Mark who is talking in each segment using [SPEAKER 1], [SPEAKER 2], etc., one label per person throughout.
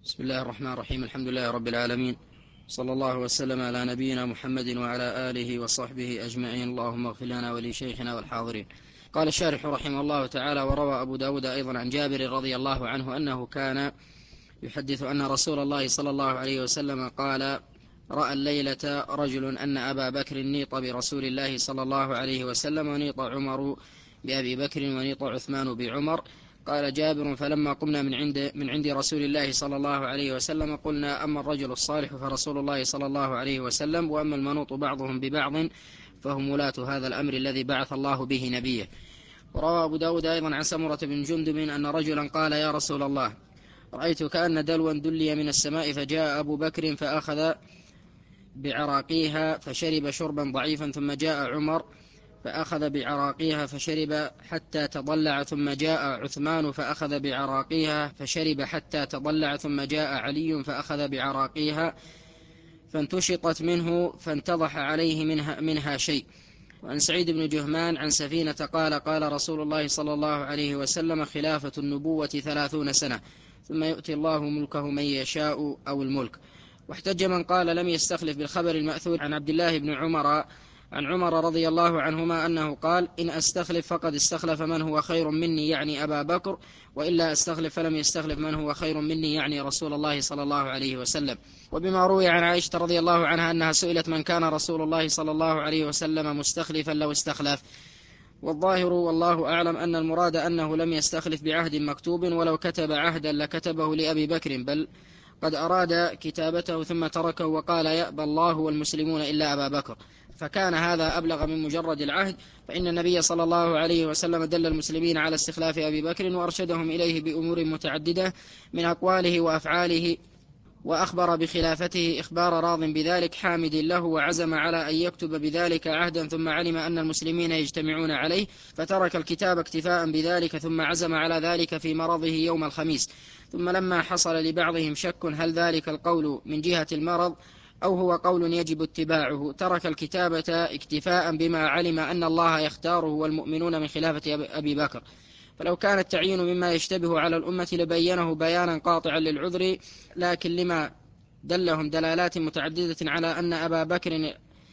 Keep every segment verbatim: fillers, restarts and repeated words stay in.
[SPEAKER 1] بسم الله الرحمن الرحيم. الحمد لله رب العالمين، صلى الله وسلم على نبينا محمد وعلى آله وصحبه أجمعين. اللهم اغفر لنا ولشيخنا والحاضرين. قال الشارح رحمه الله تعالى: وروى أبو داود أيضا عن جابر رضي الله عنه أنه كان يحدث أن رسول الله صلى الله عليه وسلم قال: رأى الليلة رجل أن أبا بكر نيط برسول الله صلى الله عليه وسلم، ونيط عمر بأبي بكر، ونيط عثمان بعمر. قال جابر: فلما قمنا من عند من عند رسول الله صلى الله عليه وسلم قلنا: أما الرجل الصالح فرسول الله صلى الله عليه وسلم، وأما المنوط بعضهم ببعض فهم ولاة هذا الأمر الذي بعث الله به نبيه. وروى أبو داود أيضا عن سمرة بن جندب أن رجلا قال: يا رسول الله، رأيت كأن دلوا دلي من السماء، فجاء أبو بكر فأخذ بعراقيها فشرب شربا ضعيفا، ثم جاء عمر فأخذ بعراقيها فشرب حتى تضلع، ثم جاء عثمان فأخذ بعراقيها فشرب حتى تضلع، ثم جاء علي فأخذ بعراقيها فانتشطت منه فانتضح عليه منها, منها شيء. وعن سعيد بن جهمان عن سفينة قال: قال رسول الله صلى الله عليه وسلم: خلافة النبوة ثلاثون سنة، ثم يؤتي الله ملكه من يشاء أو الملك. واحتج من قال لم يستخلف بالخبر المأثور عن عبد الله بن عمر عن عمر رضي الله عنهما أنه قال: إن أستخلف فقد استخلف من هو خير مني، يعني أبا بكر، وإلا أستخلف فلم يستخلف من هو خير مني، يعني رسول الله صلى الله عليه وسلم. وبما روي عن عائشة رضي الله عنها أنها سئلت: من كان رسول الله صلى الله عليه وسلم مستخلفا لو استخلف؟ والظاهر والله أعلم أن المراد أنه لم يستخلف بعهد مكتوب، ولو كتب عهدا لكتبه لأبي بكر، بل قد أراد كتابته ثم تركه وقال: يأبى الله والمسلمون إلا أبا بكر، فكان هذا أبلغ من مجرد العهد. فإن النبي صلى الله عليه وسلم دل المسلمين على استخلاف أبي بكر وأرشدهم إليه بأمور متعددة من أقواله وأفعاله، وأخبر بخلافته إخبار راض بذلك حامد له، وعزم على أن يكتب بذلك عهدا، ثم علم أن المسلمين يجتمعون عليه فترك الكتاب اكتفاء بذلك، ثم عزم على ذلك في مرضه يوم الخميس. ثم لما حصل لبعضهم شك هل ذلك القول من جهة المرض أو هو قول يجب اتباعه، ترك الكتابة اكتفاء بما علم أن الله يختاره والمؤمنون من خلافة أبي بكر. فلو كان التعيين مما يشتبه على الأمة لبينه بيانا قاطعا للعذر، لكن لما دلهم دلالات متعددة على أن أبا بكر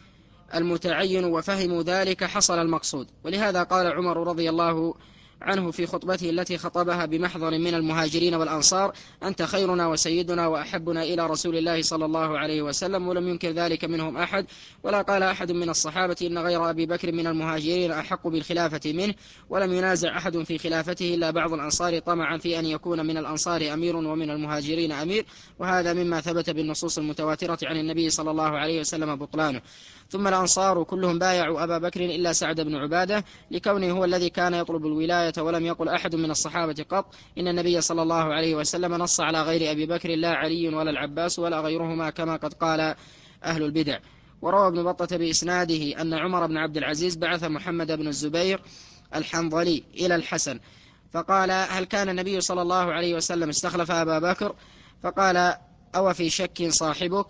[SPEAKER 1] المتعين وفهموا ذلك حصل المقصود. ولهذا قال عمر رضي الله عنه في خطبته التي خطبها بمحضر من المهاجرين والأنصار: أنت خيرنا وسيدنا وأحبنا إلى رسول الله صلى الله عليه وسلم، ولم ينكر ذلك منهم أحد. ولا قال أحد من الصحابة إن غير أبي بكر من المهاجرين أحق بالخلافة منه، ولم ينازع أحد في خلافته إلا بعض الأنصار طمعا في أن يكون من الأنصار أمير ومن المهاجرين أمير، وهذا مما ثبت بالنصوص المتواترة عن النبي صلى الله عليه وسلم بطلانه. ثم الأنصار كلهم بايعوا أبا بكر إلا سعد بن عبادة، لكونه هو الذي كان يطلب الولاية، ولم يقل أحد من الصحابة قط إن النبي صلى الله عليه وسلم نص على غير أبي بكر لا علي ولا العباس ولا غيرهما كما قد قال أهل البدع. وروى ابن بطة بإسناده أن عمر بن عبد العزيز بعث محمد بن الزبير الحنظلي إلى الحسن فقال: هل كان النبي صلى الله عليه وسلم استخلف أبا بكر؟ فقال: أو في شك صاحبك؟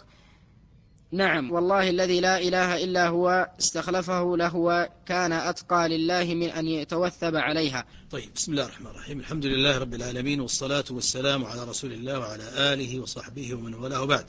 [SPEAKER 1] نعم والله الذي لا إله إلا هو استخلفه لهو كان أتقى لله من أن يتوثب عليها.
[SPEAKER 2] طيب، بسم الله الرحمن الرحيم. الحمد لله رب العالمين، والصلاة والسلام على رسول الله وعلى آله وصحبه ومن والاه بعد.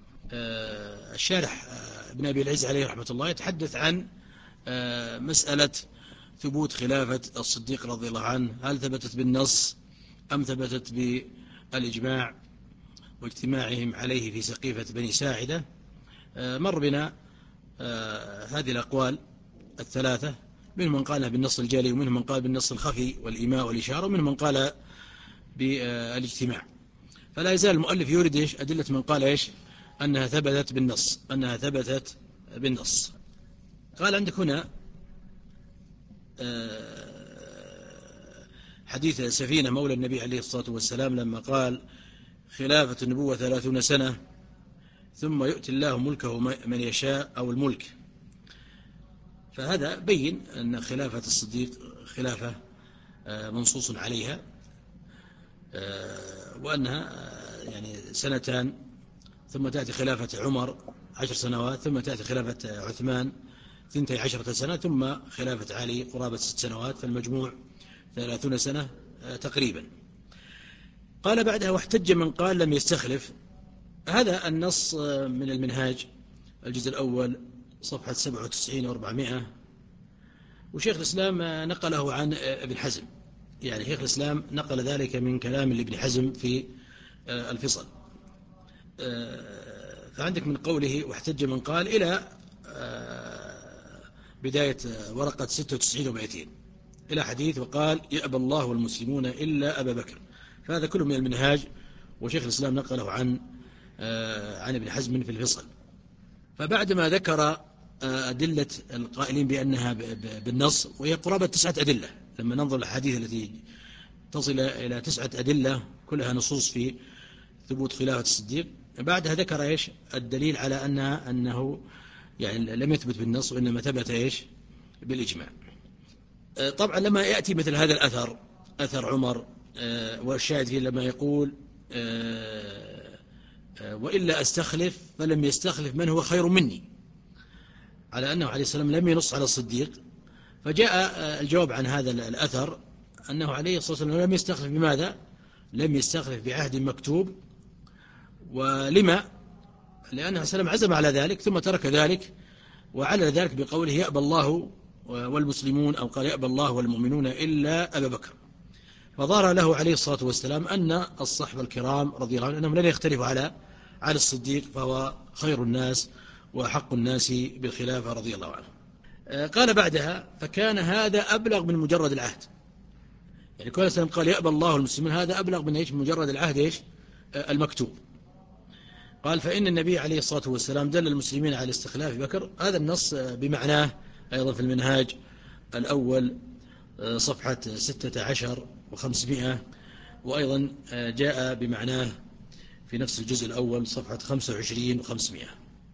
[SPEAKER 2] آه الشارح آه ابن أبي العز عليه رحمة الله يتحدث عن آه مسألة ثبوت خلافة الصديق رضي الله عنه، هل ثبتت بالنص أم ثبتت بالإجماع واجتماعهم عليه في سقيفة بني ساعدة. مر بنا هذه الأقوال الثلاثة، منهم من قالها بالنص الجلي، ومنهم من قال بالنص الخفي والإيماء والإشارة، ومنهم من قال بالاجتماع. فلا يزال المؤلف يورد إيش أدلة من قال إيش أنها ثبتت بالنص أنها ثبتت بالنص. قال عندك هنا حديث سفينة مولى النبي عليه الصلاة والسلام لما قال: خلافة النبوة ثلاثون سنة، ثم يؤتي الله ملكه من يشاء أو الملك. فهذا بين أن خلافة الصديق خلافة منصوص عليها، وأنها يعني سنتان، ثم تأتي خلافة عمر عشر سنوات، ثم تأتي خلافة عثمان ثنتي عشرة سنة، ثم خلافة علي قرابة ست سنوات، فالمجموع ثلاثون سنة تقريبا. قال بعدها واحتج من قال لم يستخلف. هذا النص من المنهاج الجزء الأول صفحة سبعة وتسعين وأربعمائة، وشيخ الإسلام نقله عن ابن حزم، يعني شيخ الإسلام نقل ذلك من كلام لابن حزم في الفصل. فعندك من قوله واحتج من قال إلى بداية ورقة ستة وتسعين ومائتين إلى حديث وقال يأبى الله والمسلمون إلا أبا بكر. فهذا كله من المنهاج، وشيخ الإسلام نقله عن عن ابن حزم في الفصل. فبعدما ذكر أدلة القائلين بأنها بالنص، وهي قرابة تسعة أدلة لما ننظر الحديث التي تصل إلى تسعة أدلة كلها نصوص في ثبوت خلافة الصديق، بعدها ذكر إيش الدليل على أنها أنه يعني لم يثبت بالنص وإنما ثبت إيش بالإجماع. طبعا لما يأتي مثل هذا الأثر أثر عمر والشاهد فيه لما يقول وإلا أستخلف فلم يستخلف من هو خير مني، على أنه عليه السلام لم ينص على الصديق، فجاء الجواب عن هذا الأثر أنه عليه الصلاة والسلام لم يستخلف بماذا؟ لم يستخلف بعهد مكتوب. ولما؟ لأنه عليه السلام عزم على ذلك ثم ترك ذلك وعلى ذلك بقوله يأبى الله والمسلمون، أو قال يأبى الله والمؤمنون إلا أبا بكر. فظهر له عليه الصلاة والسلام أن الصحابة الكرام رضي الله عنهم لن يختلفوا على على الصديق، فهو خير الناس وحق الناس بالخلافة رضي الله عنه. قال بعدها فكان هذا أبلغ من مجرد العهد، يعني كل سلام قال يأبى الله والمسلمون، هذا أبلغ من إيش؟ مجرد العهد إيش المكتوب. قال فإن النبي عليه الصلاة والسلام دل المسلمين على استخلاف بكر. هذا النص بمعناه أيضا في المنهاج الأول صفحة ستة عشر وخمسمائة، وأيضا جاء بمعناه في نفس الجزء الأول صفحة خمسة وعشرين وخمسمائة.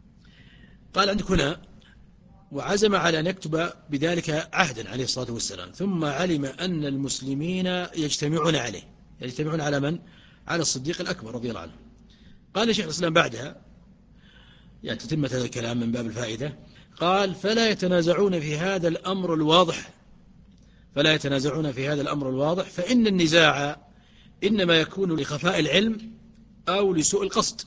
[SPEAKER 2] قال عندك هنا وعزم على أن يكتب بذلك عهدا عليه الصلاة والسلام، ثم علم أن المسلمين يجتمعون عليه، يجتمعون على من؟ على الصديق الأكبر رضي الله عنه. قال شيخ الإسلام بعدها يعني تتمة هذا الكلام من باب الفائدة، قال فلا يتنازعون في هذا الأمر الواضح فلا يتنازعون في هذا الأمر الواضح فإن النزاع إنما يكون لخفاء العلم أو لسوء القصد،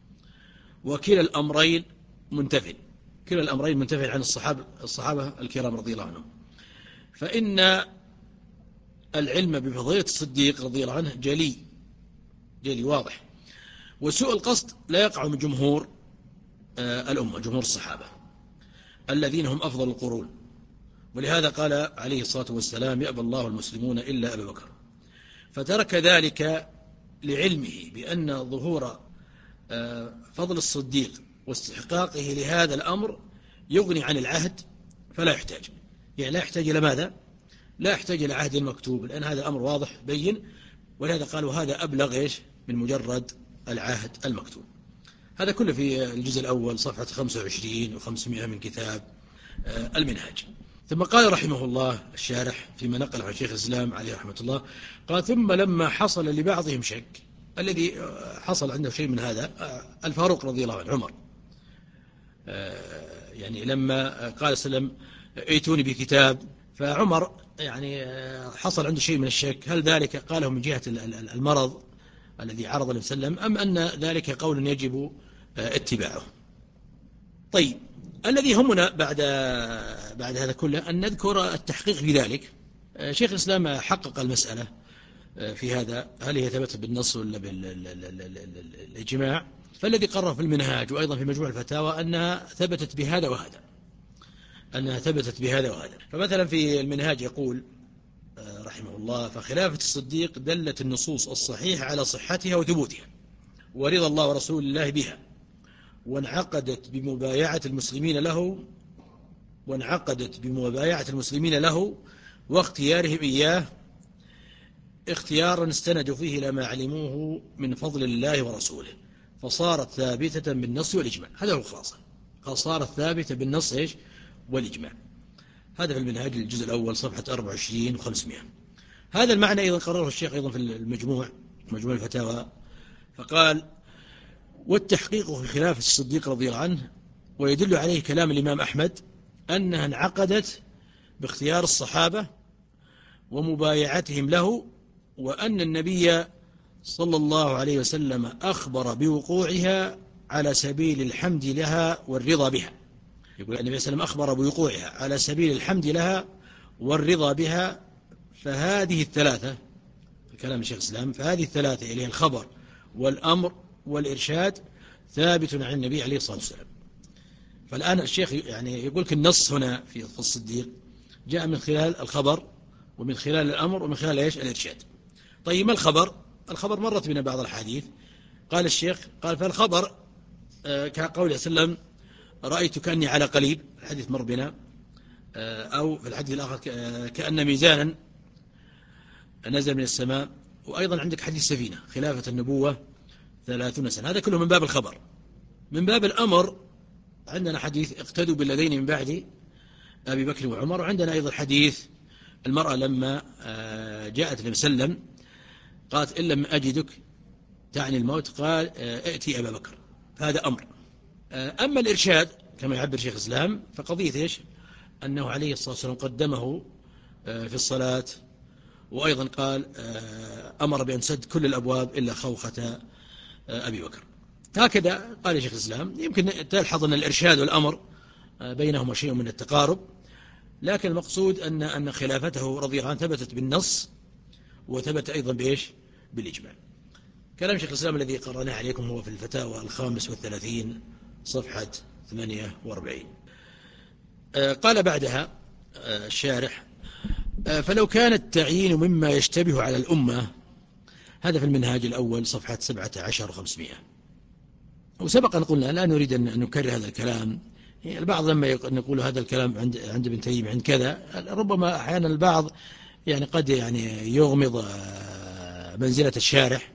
[SPEAKER 2] وكلا الأمرين منتفل كلا الأمرين منتفل عن الصحابة الصحابة الكرام رضي الله عنهم. فإن العلم بفضيلة الصديق رضي الله عنه جلي جلي واضح، وسوء القصد لا يقع من جمهور الأمة، جمهور الصحابة الذين هم أفضل القرون. ولهذا قال عليه الصلاة والسلام يأبى الله المسلمون إلا أبا بكر، فترك ذلك لعلمه بأن ظهور فضل الصديق واستحقاقه لهذا الأمر يغني عن العهد، فلا يحتاج يعني لا يحتاج إلى ماذا؟ لا يحتاج إلى عهد مكتوب، لأن هذا الأمر واضح بين. ولهذا قالوا هذا أبلغ إيش من مجرد العهد المكتوب. هذا كله في الجزء الأول صفحة خمسة وعشرين وخمسمائة من كتاب المنهاج. ثم قال رحمه الله الشارح فيما نقل عن شيخ الإسلام عليه رحمة الله، قال ثم لما حصل لبعضهم شك، الذي حصل عنده شيء من هذا الفاروق رضي الله عنه عمر، يعني لما قال سلم ائتوني بكتاب، فعمر يعني حصل عنده شيء من الشك، هل ذلك قاله من جهة المرض الذي عرض النبي صلى الله عليه وسلم أم أن ذلك قول يجب اتباعه؟ طيب الذي همنا بعد بعد هذا كله أن نذكر التحقيق في ذلك. شيخ الإسلام حقق المسألة في هذا، هل هي ثبتت بالنص ولا بالإجماع؟ فالذي قرر في المنهاج وأيضا في مجموع الفتاوى أنها ثبتت بهذا وهذا أنها ثبتت بهذا وهذا. فمثلا في المنهاج يقول رحمه الله فخلافة الصديق دلت النصوص الصحيحة على صحتها وثبوتها ورضا الله ورسول الله بها، وانعقدت بمبايعة المسلمين له وانعقدت بمبايعة المسلمين له واختيارهم إياه اختيارا استندوا فيه إلى ما علموه من فضل الله ورسوله، فصارت ثابتة بالنص والإجماع. هذا هو الخلاصة، صارت ثابتة بالنص إيش والإجماع. هذا في المنهاج الجزء الأول صفحة أربعة وعشرين وخمسمائة. هذا المعنى أيضا قرره الشيخ أيضا في المجموع مجموع الفتاوى، فقال والتحقيق في خلافة الصديق رضي الله عنه، ويدل عليه كلام الإمام أحمد أنها انعقدت باختيار الصحابة ومبايعتهم له، وأن النبي صلى الله عليه وسلم أخبر بوقوعها على سبيل الحمد لها والرضا بها. يقول النبي صلى الله عليه وسلم أخبر بوقوعها على سبيل الحمد لها والرضا بها. فهذه الثلاثة، كلام الشيخ الإسلام، فهذه الثلاثة اللي هي الخبر والأمر والإرشاد ثابت عن النبي عليه الصلاة والسلام. فالآن الشيخ يعني يقول لك النص هنا في الصديق جاء من خلال الخبر ومن خلال الأمر ومن خلال إيش؟ الإرشاد. طيب ما الخبر؟ الخبر مرت بنا بعض الحديث. قال الشيخ قال فالخبر آه كقوله صلى الله عليه وسلم رأيت كأني على قليب، الحديث مر بنا، آه أو في الحديث الآخر كأن ميزانا نزل من السماء. وأيضا عندك حديث سفينة خلافة النبوة ثلاثون سنة، هذا كله من باب الخبر. من باب الأمر عندنا حديث اقتدوا بالذين من بعد أبي بكر وعمر. وعندنا أيضا حديث المرأة لما جاءت النبي صلى الله عليه وسلم قالت إن لم أجدك تعني الموت، قال ائتي أبا بكر، فهذا أمر. أما الإرشاد كما يعبر شيخ الإسلام فقضية إيش؟ أنه عليه الصلاة والسلام قدمه في الصلاة، وأيضا قال أمر بأن سد كل الأبواب إلا خوخة أبي بكر. هكذا قال شيخ الإسلام. يمكن تلحظ أن الإرشاد والأمر بينهما شيء من التقارب، لكن المقصود أن أن خلافته رضي الله عنه ثبتت بالنص وثبت أيضا بإيش؟ بالإجماع. كلام شيخ الإسلام الذي قرأناه عليكم هو في الفتاوى الخامس والثلاثين صفحة ثمانية وأربعين. قال بعدها الشارح فلو كان التعيين مما يشتبه على الأمة، هذا في المنهاج الأول صفحة سبعة عشر وخمسمائة. وسبق أن قلنا لا نريد أن نكرر هذا الكلام. البعض لما يقول هذا الكلام عند عند ابن تيمية عند كذا، ربما أحيانا البعض يعني قد يعني يغمض منزلة الشارح.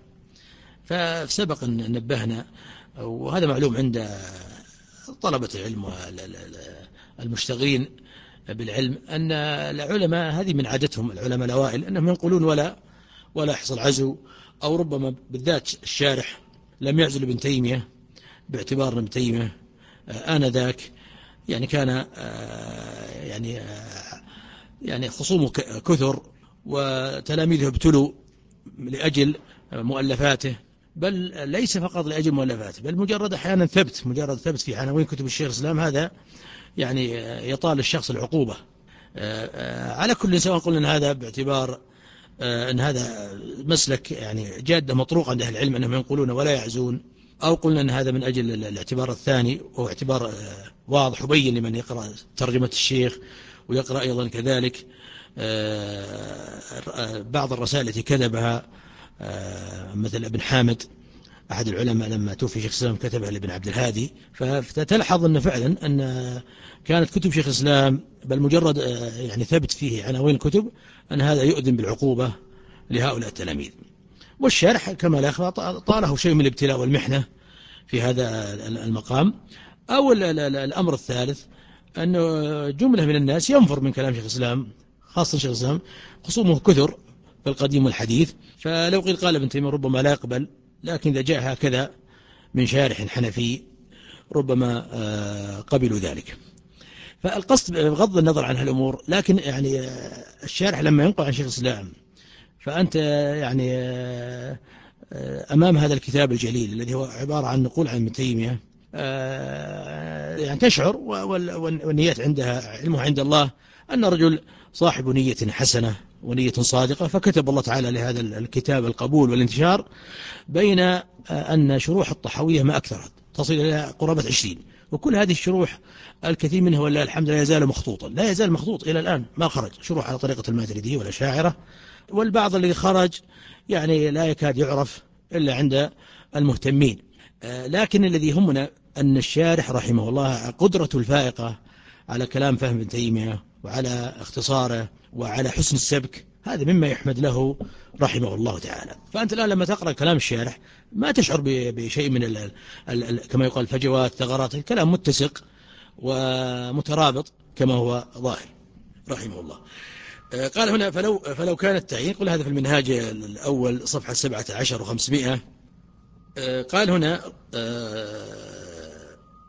[SPEAKER 2] فسبق أن نبهنا، وهذا معلوم عند طلبة العلم والمشتغلين بالعلم، أن العلماء هذه من عادتهم، العلماء الأوائل أنهم ينقلون ولا ولا يحصل عزو. أو ربما بالذات الشارح لم يعزل ابن تيمية باعتبار ابن تيمية آنذاك يعني كان يعني يعني خصومه كثر وتلاميذه ابتلوا لأجل مؤلفاته، بل ليس فقط لأجل مؤلفاته، بل مجرد أحيانا ثبت مجرد ثبت في عناوين كتب الشيخ الإسلام، هذا يعني يطال الشخص العقوبة. على كل سواء قلنا أن هذا باعتبار أن هذا مسلك يعني جادة مطروق عند أهل العلم أنهم ينقلون ولا يعزون، أو قلنا أن هذا من أجل الاعتبار الثاني وهو اعتبار واضح وبين لمن يقرأ ترجمة الشيخ ويقرأ أيضا كذلك بعض الرسائل التي كتبها مثل ابن حامد أحد العلماء لما توفي شيخ الإسلام كتبها لابن عبد الهادي. فتلحظ أن فعلا أن كانت كتب شيخ الإسلام بل مجرد يعني ثبت فيه عناوين الكتب أن هذا يؤذن بالعقوبة لهؤلاء التلاميذ. والشارح كما لا يخفى طاله شيء من الابتلاء والمحنة في هذا المقام. أو الأمر الثالث أن جملة من الناس ينفر من كلام شيخ الإسلام، خاصة شيخ الإسلام خصومه كثر في القديم والحديث، فلو قيل قال ابن تيمية ربما لا يقبل، لكن إذا جاء هكذا من شارح حنفي ربما قبلوا ذلك. فالقصد بغض النظر عن هالأمور، لكن يعني الشارح لما ينقل عن شيخ الإسلام فأنت يعني أمام هذا الكتاب الجليل الذي هو عبارة عن نقول عن ابن تيمية، يعني تشعر والنيات عندها علمها عند الله أن رجل صاحب نية حسنة ونية صادقة، فكتب الله تعالى لهذا الكتاب القبول والانتشار، بين أن شروح الطحاوية ما أكثرت تصل إلى قرابة عشرين، وكل هذه الشروح الكثير منها والله الحمد لا يزال مخطوطا، لا يزال مخطوط إلى الآن، ما خرج شروح على طريقة الماتريدية والأشاعرة، والبعض الذي خرج يعني لا يكاد يعرف إلا عند المهتمين. لكن الذي يهمنا أن الشارح رحمه الله قدرته الفائقة على كلام فهم ابن تيمية وعلى اختصاره وعلى حسن السبك، هذا مما يحمد له رحمه الله تعالى. فأنت الآن لما تقرأ كلام الشارح ما تشعر بشيء من ال ال ال كما يقال فجوات ثغرات، الكلام متسق ومترابط كما هو ظاهر رحمه الله. قال هنا فلو, فلو كان التعيين، قل هذا في المنهاج الأول صفحة سبعة عشر وخمسمائة. قال هنا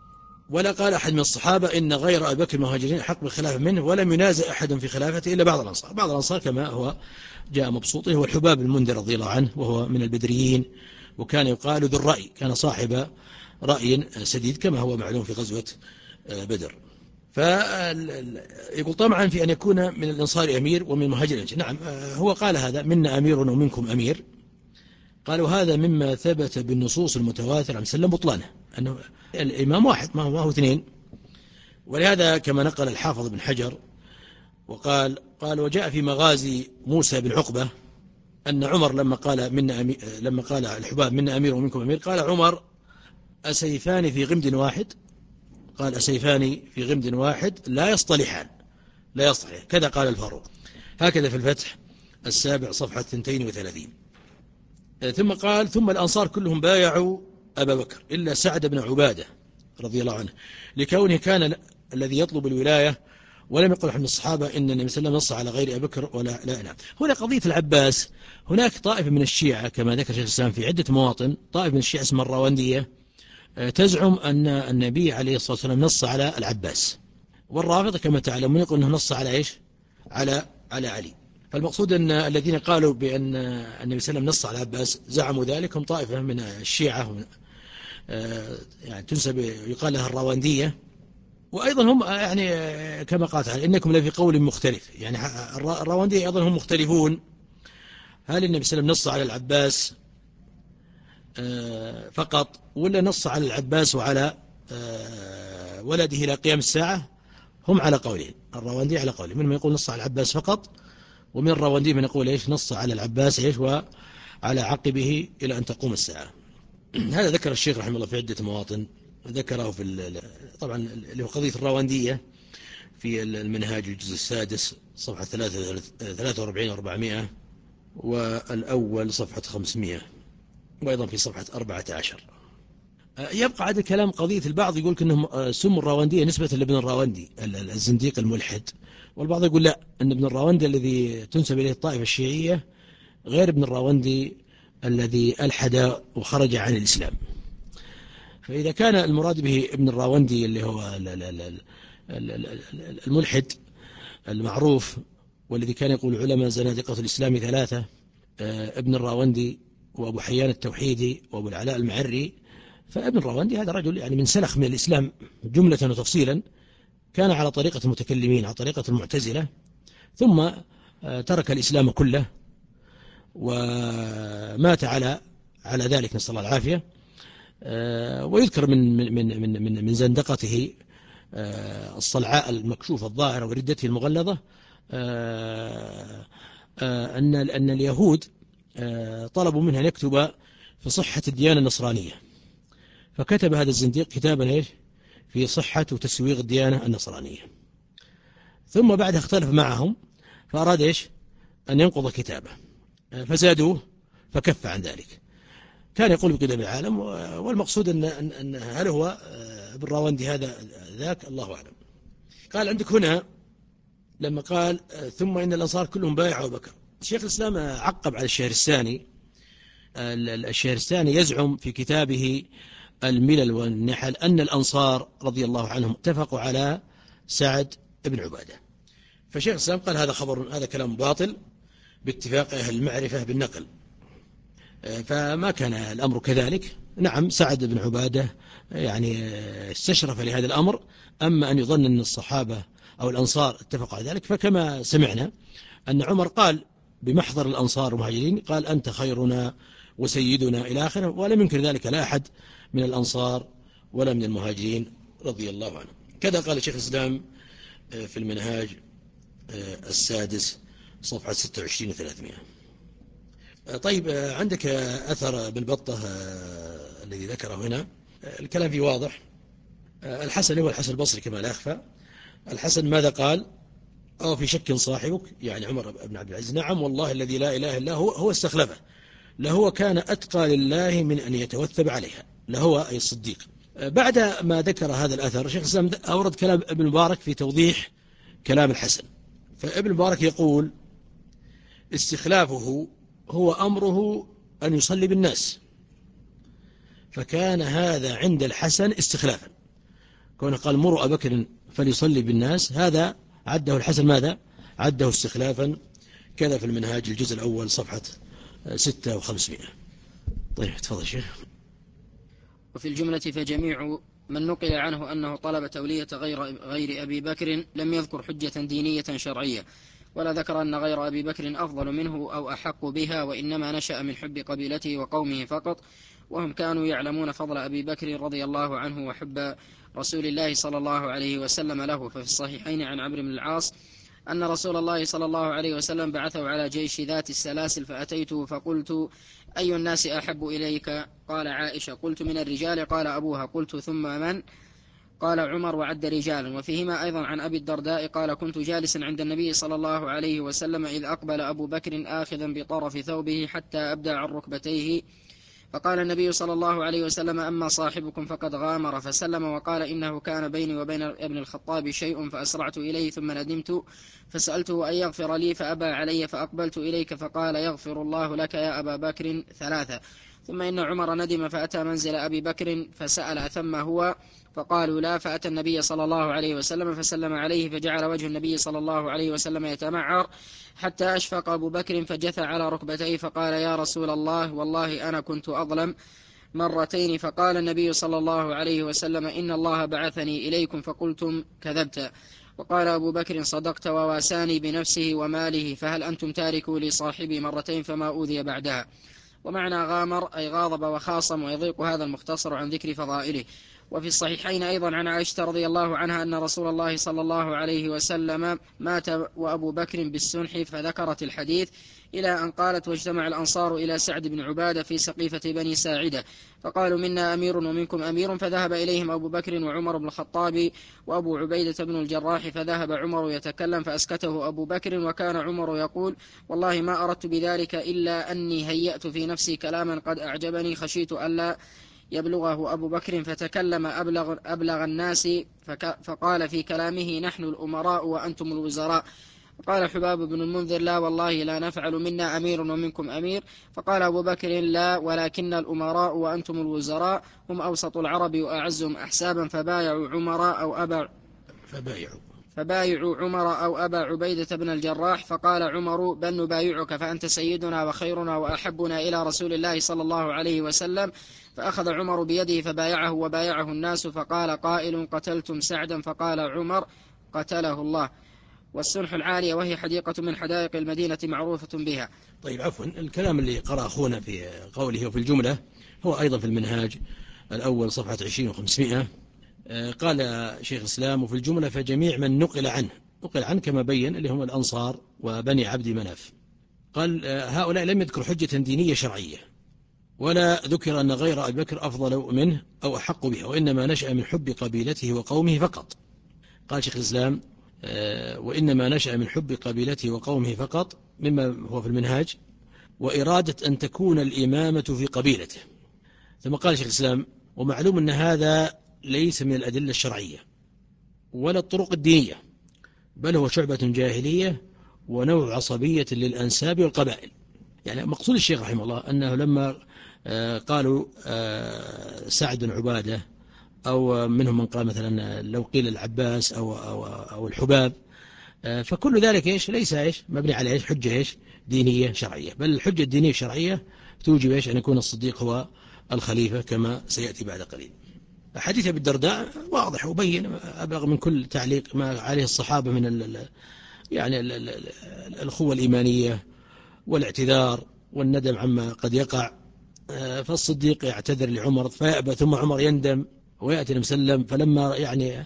[SPEAKER 2] ولا قال أحد من الصحابة إن غير أبي بكر المهاجرين أحق بالخلافة منه، ولم ينازع أحد في خلافته إلا بعض الأنصار. بعض الأنصار كما هو جاء مبسوطه هو الحباب المنذر رضي الله عنه، وهو من البدريين، وكان يقال ذو الرأي، كان صاحب رأي سديد كما هو معلوم في غزوة بدر. فيقول طمعا في أن يكون من الأنصار أمير ومن المهاجرين. نعم هو قال هذا، منا أمير ومنكم أمير. قالوا هذا مما ثبت بالنصوص المتواترة عن سلم بطلانه، أنه الإمام واحد ما هو اثنين. ولهذا كما نقل الحافظ بن حجر وقال قال وجاء في مغازي موسى بن عقبة أن عمر لما قال منا أمير، لما قال الحباب منا أمير ومنكم أمير، قال عمر أسيفان في غمد واحد، قال أسيفان في غمد واحد لا يصطلحان، لا يصطلح، كذا قال الفاروق. هكذا في الفتح السابع صفحة اثنتين وثلاثين. ثم قال ثم الأنصار كلهم بايعوا أبا بكر إلا سعد بن عبادة رضي الله عنه، لكونه كان الذي يطلب الولاية، ولم يقل أحد من الصحابة إن النبي صلى الله عليه وسلم نص على غير أبي بكر ولا لا لا. هنا قضية العباس، هناك طائفة من الشيعة كما ذكر شيخ الإسلام في عدة مواطن، طائفة من الشيعة اسمها الراوندية تزعم أن النبي عليه الصلاة والسلام نص على العباس، والرافضة كما تعلمون يقول أنه نص على إيش؟ على على علي. فالمقصود أن الذين قالوا بأن النبي صلى الله عليه وسلم نص على العباس زعموا ذلك هم طائفة من الشيعة يعني تنسب يقال لها الراوندية. وأيضا هم يعني كما قال تعالى إنكم لفي قول مختلف، يعني الراوندية أيضا هم مختلفون، هل النبي صلى الله عليه وسلم نص على العباس فقط ولا نص على العباس وعلى ولده إلى قيام الساعة؟ هم على قولين، الراوندية على قولين، من يقول نص على العباس فقط، ومن الراوندية من يقول إيش نص على العباس إيش وعلى عقبه إلى أن تقوم الساعة. هذا ذكر الشيخ رحمه الله في عدة مواطن، ذكره في طبعا اللي هو قضية الراوندية في المنهاج الجزء السادس صفحة ثلاثة وأربعين وأربعمائة، والأول صفحة خمسمائة، وأيضا في صفحة أربعة عشر. يبقى عاد الكلام قضية البعض يقول أنهم سموا الراوندية نسبة لابن الراوندي الزنديق الملحد، والبعض يقول لا، أن ابن الراوندي الذي تنسب إليه الطائفة الشيعية غير ابن الراوندي الذي ألحد وخرج عن الإسلام. فإذا كان المراد به ابن الراوندي اللي هو الملحد المعروف والذي كان يقول علماء زنادقة الإسلام ثلاثة، ابن الراوندي وأبو حيان التوحيدي وأبو العلاء المعري، فابن الراوندي هذا رجل يعني من سلخ من الإسلام جملة وتفصيلا، كان على طريقة المتكلمين على طريقة المعتزلة، ثم ترك الإسلام كله ومات على على ذلك، نسأل الله العافية. ويذكر من من من من من زندقته الصلعاء المكشوفة الظاهرة وردته المغلظة أن أن اليهود طلبوا منه أن يكتب في صحة الديانة النصرانية، فكتب هذا الزنديق كتابا إيش في صحة وتسويغ الديانة النصرانية، ثم بعدها اختلف معهم فأراد إيش أن ينقض كتابه، فزادوه فكف عن ذلك. كان يقول بقدم العالم، والمقصود أن, أن هل هو ابن راوندي هذا ذاك الله أعلم. قال عندك هنا لما قال ثم إن الأنصار كلهم بايعوا بكر، الشيخ الإسلام عقب على الشهرستاني. الشهرستاني يزعم في كتابه الملل والنحل أن الأنصار رضي الله عنهم اتفقوا على سعد بن عبادة، فشيخ الإسلام قال هذا خبر، هذا كلام باطل باتفاق أهل المعرفة بالنقل، فما كان الأمر كذلك. نعم سعد بن عبادة يعني استشرف لهذا الأمر، أما أن يظن أن الصحابة أو الأنصار اتفقوا على ذلك، فكما سمعنا أن عمر قال بمحضر الأنصار والمهاجرين قال أنت خيرنا وسيدنا إلى آخره، ولم ينكر ذلك لا أحد من الأنصار ولا من المهاجرين رضي الله عنهم. كذا قال شيخ الإسلام في المنهاج السادس صفحة ستة وعشرين وثلاثمائة. طيب عندك أثر ابن بطة الذي ذكره هنا، الكلام فيه واضح. الحسن هو الحسن البصري كما لا يخفى. الحسن ماذا قال؟ أو في شك صاحبك يعني عمر بن عبد العزيز؟ نعم والله الذي لا إله إلا هو هو استخلفه، لهو كان أتقى لله من أن يتوثب عليها، لهو أي الصديق. بعد ما ذكر هذا الأثر شيخ الإسلام أورد كلام ابن مبارك في توضيح كلام الحسن. فابن مبارك يقول استخلافه هو أمره أن يصلي بالناس، فكان هذا عند الحسن استخلافا، كونه قال مروا أبا بكر فليصلي بالناس، هذا عده الحسن ماذا؟ عده استخلافا. كذا في المنهاج الجزء الأول صفحة ستة وخمسمائة. طيب تفضل شيخ.
[SPEAKER 1] وفي الجملة فجميع من نقل عنه أنه طلب تولية غير, غير أبي بكر لم يذكر حجة دينية شرعية، ولا ذكر أن غير أبي بكر أفضل منه أو أحق بها، وإنما نشأ من حب قبيلته وقومه فقط، وهم كانوا يعلمون فضل أبي بكر رضي الله عنه وحب رسول الله صلى الله عليه وسلم له. ففي الصحيحين عن عمرو بن العاص أن رسول الله صلى الله عليه وسلم بعثه على جيش ذات السلاسل، فأتيته فقلت أي الناس أحب إليك؟ قال عائشة. قلت من الرجال؟ قال أبوها. قلت ثم من؟ قال عمر، وعد رجالا. وفيهما أيضا عن أبي الدرداء قال كنت جالسا عند النبي صلى الله عليه وسلم إذ أقبل أبو بكر آخذا بطرف ثوبه حتى أبدى عن ركبتيه، فقال النبي صلى الله عليه وسلم أما صاحبكم فقد غامر، فسلم وقال إنه كان بيني وبين ابن الخطاب شيء فأسرعت إليه ثم ندمت فسألته أن يغفر لي فأبى علي، فأقبلت إليك فقال يغفر الله لك يا أبا بكر ثلاثة. ثم إن عمر ندم فأتى منزل أبي بكر فسأل أثم هو؟ فقالوا لا، فأتى النبي صلى الله عليه وسلم فسلم عليه، فجعل وجه النبي صلى الله عليه وسلم يتمعر حتى أشفق أبو بكر فجثى على ركبتيه فقال يا رسول الله والله أنا كنت أظلم مرتين. فقال النبي صلى الله عليه وسلم إن الله بعثني إليكم فقلتم كذبت. وقال أبو بكر صدقت وواساني بنفسه وماله، فهل أنتم تاركوا لصاحبي مرتين فما أوذي بعدها؟ ومعنى غامر أي غاضب وخاصم، ويضيق هذا المختصر عن ذكر فضائله. وفي الصحيحين أيضا عن عائشة رضي الله عنها أن رسول الله صلى الله عليه وسلم مات وأبو بكر بالسنح، فذكرت الحديث إلى أن قالت واجتمع الأنصار إلى سعد بن عبادة في سقيفة بني ساعدة، فقالوا منا أمير ومنكم أمير، فذهب إليهم أبو بكر وعمر بن الخطاب وأبو عبيدة بن الجراح، فذهب عمر يتكلم فأسكته أبو بكر، وكان عمر يقول والله ما أردت بذلك إلا أني هيأت في نفسي كلاما قد أعجبني خشيت ألا يبلغه أبو بكر، فتكلم أبلغ, أبلغ الناس فقال في كلامه نحن الأمراء وأنتم الوزراء. قال حباب بن المنذر لا والله لا نفعل منا أمير ومنكم أمير. فقال أبو بكر لا ولكن الأمراء وأنتم الوزراء هم أوسط العرب وأعزهم أحسابا، فبايعوا عمر أو أبا
[SPEAKER 2] فبايعوا
[SPEAKER 1] فبايعوا عمر أو أبا عبيدة بن الجراح. فقال عمر بل نبايعك فأنت سيدنا وخيرنا وأحبنا إلى رسول الله صلى الله عليه وسلم. فأخذ عمر بيده فبايعه وبايعه الناس، فقال قائل قتلتم سعدا؟ فقال عمر قتله الله. والسنح العالية وهي حديقة من حدائق المدينة معروفة بها.
[SPEAKER 2] طيب عفوا، الكلام اللي قرأ أخونا في قوله وفي الجملة هو أيضا في المنهاج الأول صفحة عشرين وخمسمائة. قال شيخ الإسلام وفي الجملة فجميع من نقل عنه، نقل عنه كما بين اللي هم الأنصار وبني عبد مناف. قال هؤلاء لم يذكر حجة دينية شرعية، ولا ذكر أن غير أبي بكر أفضل منه أو أحق بها، وإنما نشأ من حب قبيلته وقومه فقط. قال شيخ الإسلام وإنما نشأ من حب قبيلته وقومه فقط، مما هو في المنهاج، وإرادة أن تكون الإمامة في قبيلته. ثم قال شيخ الإسلام ومعلوم أن هذا ليس من الأدلة الشرعية ولا الطرق الدينية، بل هو شعبة جاهلية ونوع عصبية للأنساب والقبائل. يعني مقصود الشيخ رحمه الله أنه لما قالوا سعد بن عبادة أو منهم من قال مثلا لو قيل العباس أو, أو, أو الحباب، فكل ذلك إيش ليس إيش مبني على إيش حجة إيش دينية شرعية، بل الحجة الدينية الشرعية توجب إيش أن يكون الصديق هو الخليفة كما سيأتي بعد قليل. حديث أبي الدرداء واضح وبين أبلغ من كل تعليق ما عليه الصحابة من ال يعني ال ال الأخوة الإيمانية والاعتذار والندم عما قد يقع. فالصديق يعتذر لعمر فيأبى، ثم عمر يندم ويأتي النبي صلى الله عليه وسلم، فلما يعني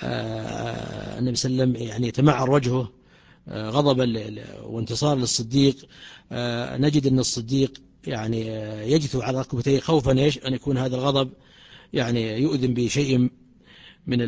[SPEAKER 2] النبي صلى الله عليه وسلم يعني يتمعر وجهه غضبا وانتصار للصديق، نجد أن الصديق يعني يجثو على ركبتيه خوفا إيش أن يكون هذا الغضب يعني يؤذن بشيء من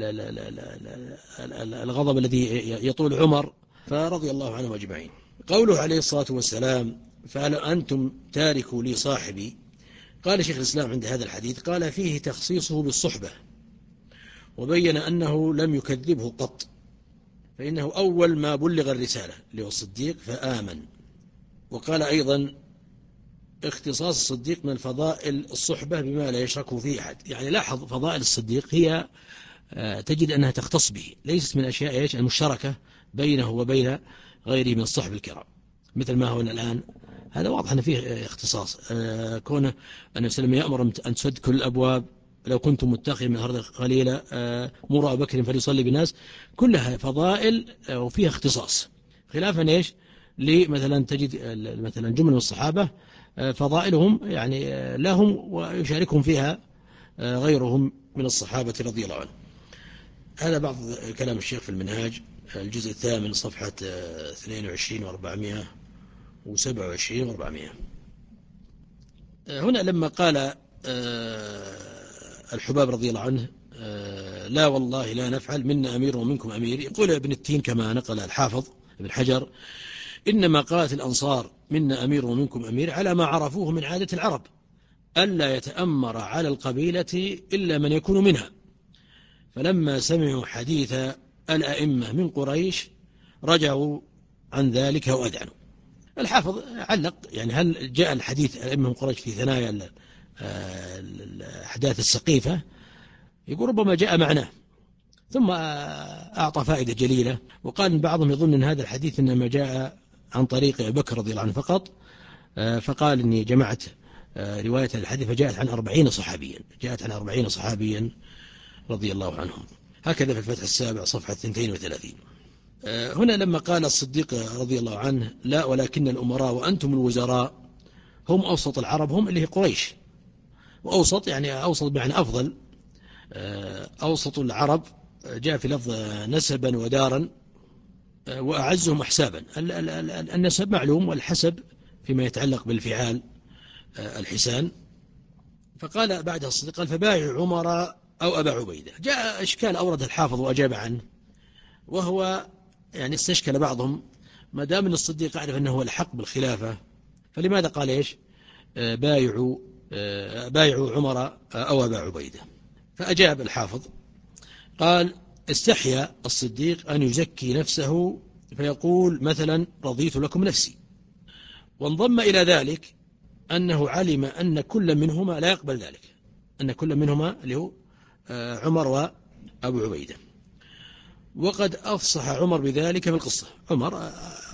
[SPEAKER 2] الغضب الذي يطول عمر، فرضي الله عنه أجمعين. قوله عليه الصلاة والسلام فهل أنتم تاركوا لي صاحبي؟ قال شيخ الإسلام عند هذا الحديث قال فيه تخصيصه بالصحبة، وبين أنه لم يكذبه قط، فإنه أول ما بلغ الرسالة اللي هو الصديق فآمن. وقال أيضا اختصاص الصديق من الفضائل الصحبة بما لا يشركه فيه أحد. يعني لاحظ فضائل الصديق هي تجد أنها تختص به، ليست من أشياء إيش المشتركة بينه وبين غيره من الصحب الكرام، مثل ما هو الآن. هذا واضح أن فيه اختصاص. كونه أن وسلم يأمر أن تسد كل الأبواب، لو كنتم متخذين من الأرض قليلا مروا أبو بكر فليصلي بالناس، كلها فضائل وفيها اختصاص، خلافا إيش لمثلا تجد مثلا جمل من الصحابة فضائلهم يعني لهم ويشاركهم فيها غيرهم من الصحابة رضي الله عنهم. هذا بعض كلام الشيخ في المنهاج الجزء الثامن صفحة اثنين وعشرين وأربعمائة وسبعة وعشرين وأربعمائة. هنا لما قال الحباب رضي الله عنه لا والله لا نفعل، منا أمير ومنكم أمير، يقول ابن التين كما نقل الحافظ ابن حجر إنما قالت الأنصار منا أمير ومنكم أمير على ما عرفوه من عادة العرب، ألا يتأمر على القبيلة إلا من يكون منها، فلما سمعوا حديث الأئمة من قريش رجعوا عن ذلك وأذعنوا. الحافظ علق يعني هل جاء الحديث الأئمة من قريش في ثنايا الأحداث السقيفة؟ يقول ربما جاء معناه، ثم أعطى فائدة جليلة وقال بعضهم يظن أن هذا الحديث إنما جاء عن طريق أبي بكر رضي الله عنه فقط، فقال إني جمعت رواية الحديث فجاءت عن أربعين صحابيا، جاءت عن أربعين صحابيا رضي الله عنهم. هكذا في الفتح السابع صفحة اثنين وثلاثين. هنا لما قال الصديق رضي الله عنه لا ولكن الأمراء وأنتم الوزراء هم أوسط العرب، هم اللي هي قريش، وأوسط يعني أوسط بمعنى أفضل، أوسط العرب جاء في لفظ نسبا ودارا وأعزهم أحسابا. النسب معلوم والحسب فيما يتعلق بالفعال الحسان. فقال بعدها الصديق قال فبايع عمر أو أبا عبيدة. جاء إشكال أورد الحافظ وأجاب عنه، وهو يعني استشكل بعضهم ما دام أن الصديق يعرف أنه هو الحق بالخلافة فلماذا قال إيش بايعوا بايعوا عمر أو أبا عبيدة؟ فأجاب الحافظ قال استحيا الصديق أن يزكي نفسه فيقول مثلا رضيت لكم نفسي، وانضم إلى ذلك أنه علم أن كل منهما لا يقبل ذلك، أن كل منهما اللي هو عمر وأبو عبيدة، وقد أفصح عمر بذلك في القصة. عمر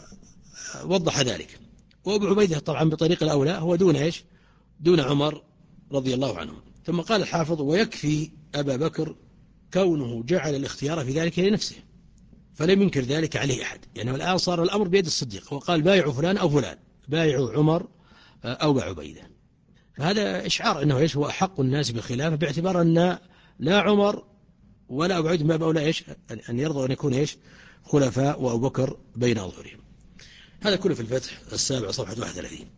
[SPEAKER 2] وضح ذلك، وأبو عبيدة طبعا بطريق الأولى هو دون إيش دون عمر رضي الله عنه. ثم قال الحافظ ويكفي أبا بكر كونه جعل الاختيار في ذلك لنفسه فلم ينكر ذلك عليه أحد، يعني الآن صار الأمر بيد الصديق، وقال بايعوا فلان أو فلان، بايعوا عمر أو أبا عبيدة. فهذا إشعار أنه إيش هو أحق الناس بالخلافة، باعتبار أن لا عمر ولا أبو عبيدة ما بأولى إيش أن يرضوا أن يكون إيش خلفاء وأبو بكر بين أظهرهم. هذا كله في الفتح السابع صفحة واحد وثلاثين.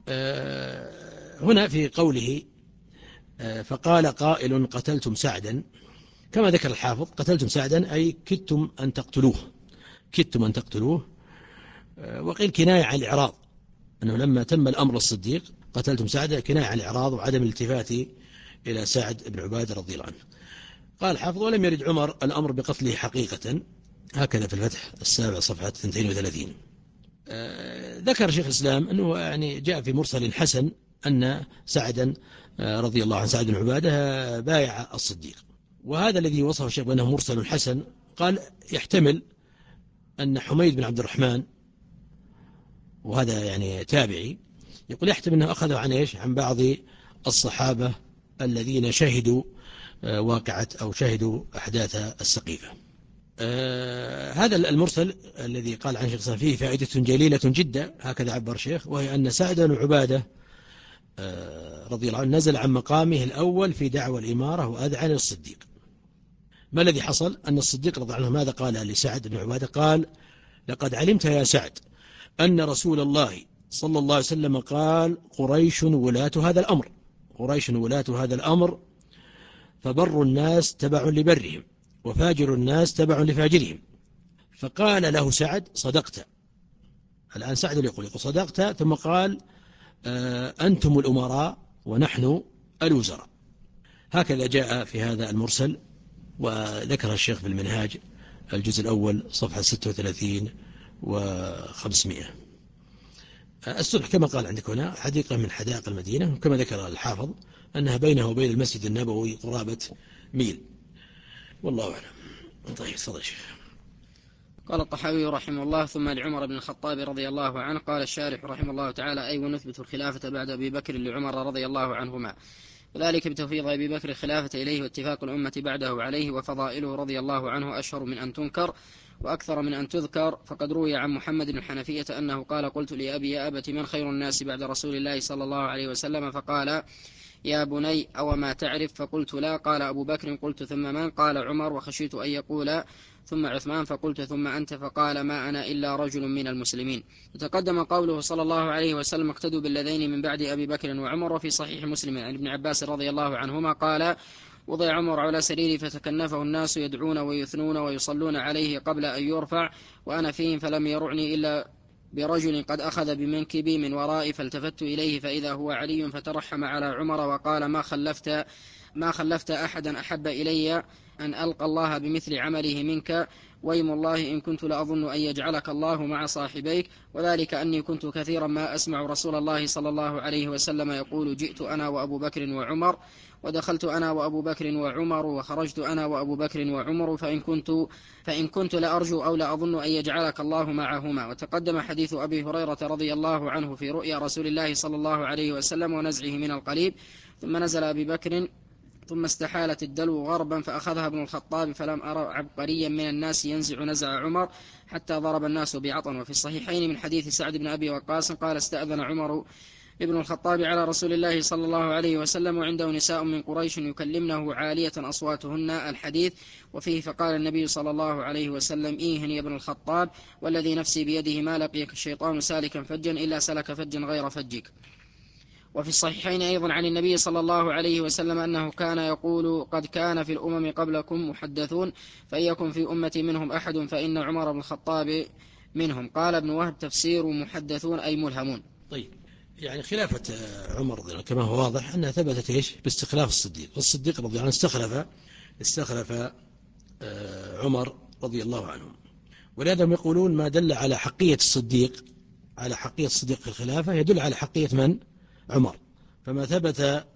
[SPEAKER 2] أه هنا في قوله أه فقال قائل قتلتم سعدا، كما ذكر الحافظ قتلتم سعدا أي كدتم أن تقتلوه، كدتم أن تقتلوه. أه وقيل كناية عن الإعراض، أنه لما تم الأمر الصديق قتلتم سعدا كناية عن الإعراض وعدم الالتفات إلى سعد بن عبادة رضي الله عنه. قال الحافظ ولم يرد عمر الأمر بقتله حقيقة، هكذا في الفتح السابع صفحة اثنين وثلاثين. أه ذكر شيخ الإسلام أنه يعني جاء في مرسل حسن أن سعدا رضي الله عن سعد بن عبادة بايع الصديق، وهذا الذي وصفه الشيخ بأنه مرسل حسن قال يحتمل أن حميد بن عبد الرحمن، وهذا يعني تابعي، يقول يحتمل أنه أخذه عن إيش عن بعض الصحابة الذين شهدوا واقعة أو شهدوا أحداث السقيفة. آه هذا المرسل الذي قال عن شيخ فيه فائدة جليلة جدا، هكذا عبر شيخ، وهي أن سعد بن عبادة آه رضي الله عنه نزل عن مقامه الأول في دعوى الإمارة وأذعن الصديق. ما الذي حصل؟ أن الصديق رضي الله عنه ماذا قال لسعد بن عبادة؟ قال لقد علمت يا سعد أن رسول الله صلى الله عليه وسلم قال قريش ولاة هذا الأمر، قريش ولاة هذا الأمر، فبر الناس تبع لبرهم وفاجر الناس تبع لفاجرهم. فقال له سعد صدقت. الآن سعد يقول يقول صدقت، ثم قال آه أنتم الأمراء ونحن الوزراء. هكذا جاء في هذا المرسل، وذكر الشيخ في المنهاج الجزء الأول صفحة ستة وثلاثين وخمسمائة. الصلح كما قال عندك هنا حديقة من حدائق المدينة، كما ذكر الحافظ أنها بينه وبين المسجد النبوي قرابة ميل. والله أعلم. طيب تفضل شيخ.
[SPEAKER 1] قال الطحاوي رحمه الله: ثم لعمر بن الخطاب رضي الله عنه. قال الشارح رحمه الله تعالى: أي ونثبت الخلافة بعد أبي بكر لعمر رضي الله عنهما، وذلك بتفويض أبي بكر الخلافة إليه واتفاق الأمة بعده عليه، وفضائله رضي الله عنه أشهر من أن تنكر وأكثر من أن تذكر. فقد روي عن محمد بن الحنفية أنه قال: قلت لأبي يا أبت من خير الناس بعد رسول الله صلى الله عليه وسلم؟ فقال: يا بني أو ما تعرف؟ فقلت لا. قال: أبو بكر. قلت: ثم من؟ قال: عمر. وخشيت أن يقول ثم عثمان، فقلت: ثم أنت؟ فقال: ما أنا إلا رجل من المسلمين. وتقدم قوله صلى الله عليه وسلم: اقتدوا بالذين من بعد أبي بكر وعمر. وفي صحيح مسلم عن ابن عباس رضي الله عنهما قال: وضع عمر على سريري فتكنفه الناس يدعون ويثنون ويصلون عليه قبل أن يرفع، وأنا فيهم، فلم يرعني إلا برجل قد أخذ بمنكبي من ورائي، فالتفت إليه فإذا هو علي، فترحم على عمر وقال: ما خلفت ما خلفت أحدا أحب إلي أن ألقى الله بمثل عمله منك، ويم الله إن كنت لأظن أن يجعلك الله مع صاحبيك، وذلك أني كنت كثيرا ما أسمع رسول الله صلى الله عليه وسلم يقول: جئت أنا وأبو بكر وعمر، ودخلت أنا وأبو بكر وعمر، وخرجت أنا وأبو بكر وعمر، فإن كنت, فإن كنت لأرجو أو لأظن أن يجعلك الله معهما. وتقدم حديث أبي هريرة رضي الله عنه في رؤيا رسول الله صلى الله عليه وسلم ونزعه من القليب. ثم نزل أبي بكر ثم استحالت الدلو غربا فأخذها ابن الخطاب، فلم أرى عبقريا من الناس ينزع نزع عمر حتى ضرب الناس بعطن. وفي الصحيحين من حديث سعد بن أبي وقاص قال: استأذن عمر ابن الخطاب على رسول الله صلى الله عليه وسلم وعنده نساء من قريش يكلمنه عالية أصواتهن الحديث. وفيه فقال النبي صلى الله عليه وسلم: إيهن يا ابن الخطاب، والذي نفسي بيده ما لقيك الشيطان سالكا فجا إلا سلك فجا غير فجك. وفي الصحيحين أيضا عن النبي صلى الله عليه وسلم أنه كان يقول: قد كان في الأمم قبلكم محدثون، فإن يكن في أمتي منهم أحد فإن عمر بن الخطاب منهم. قال ابن وهب: تفسير محدثون أي ملهمون.
[SPEAKER 2] طيب، يعني خلافة عمر كما هو واضح أنها ثبتت إيش؟ باستخلاف الصديق، والصديق رضي الله عنه استخلف استخلف عمر رضي الله عنه. ولهذا يقولون ما دل على حقية الصديق على حقية الصديق في الخلافة يدل على حقية من؟ عمر. فما ثبت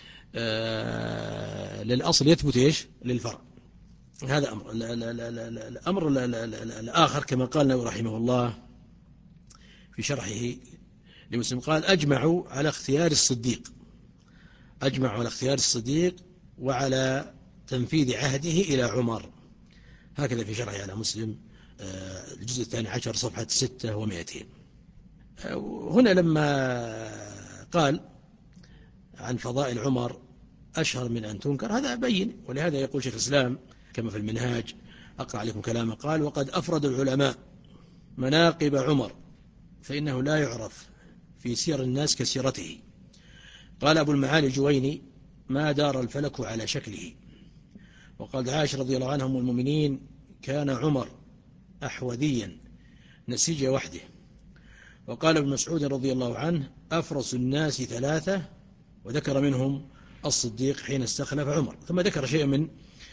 [SPEAKER 2] للأصل يثبت إيش؟ للفرع. هذا أمر. الأمر الآخر كما قال رحمه الله في شرحه لمسلم قال: أجمعوا على اختيار الصديق أجمعوا على اختيار الصديق وعلى تنفيذ عهده إلى عمر. هكذا في شرحه على مسلم الجزء الثاني عشر صفحة ستة ومائتين. هنا لما قال عن فضائل عمر أشهر من أن تنكر هذا بين، ولهذا يقول شيخ الإسلام كما في المنهاج، أقرأ عليكم كلامه، قال: وقد أفرد العلماء مناقب عمر فإنه لا يعرف في سير الناس كسيرته. قال أبو المعالي الجويني: ما دار الفلك على شكله. وقال عائشة رضي الله عنهم والمؤمنين: كان عمر أحوذيا نسيج وحده. وقال ابن مسعود رضي الله عنه: أفرس الناس ثلاثة، وذكر منهم الصديق حين استخلف عمر، ثم ذكر شيئا من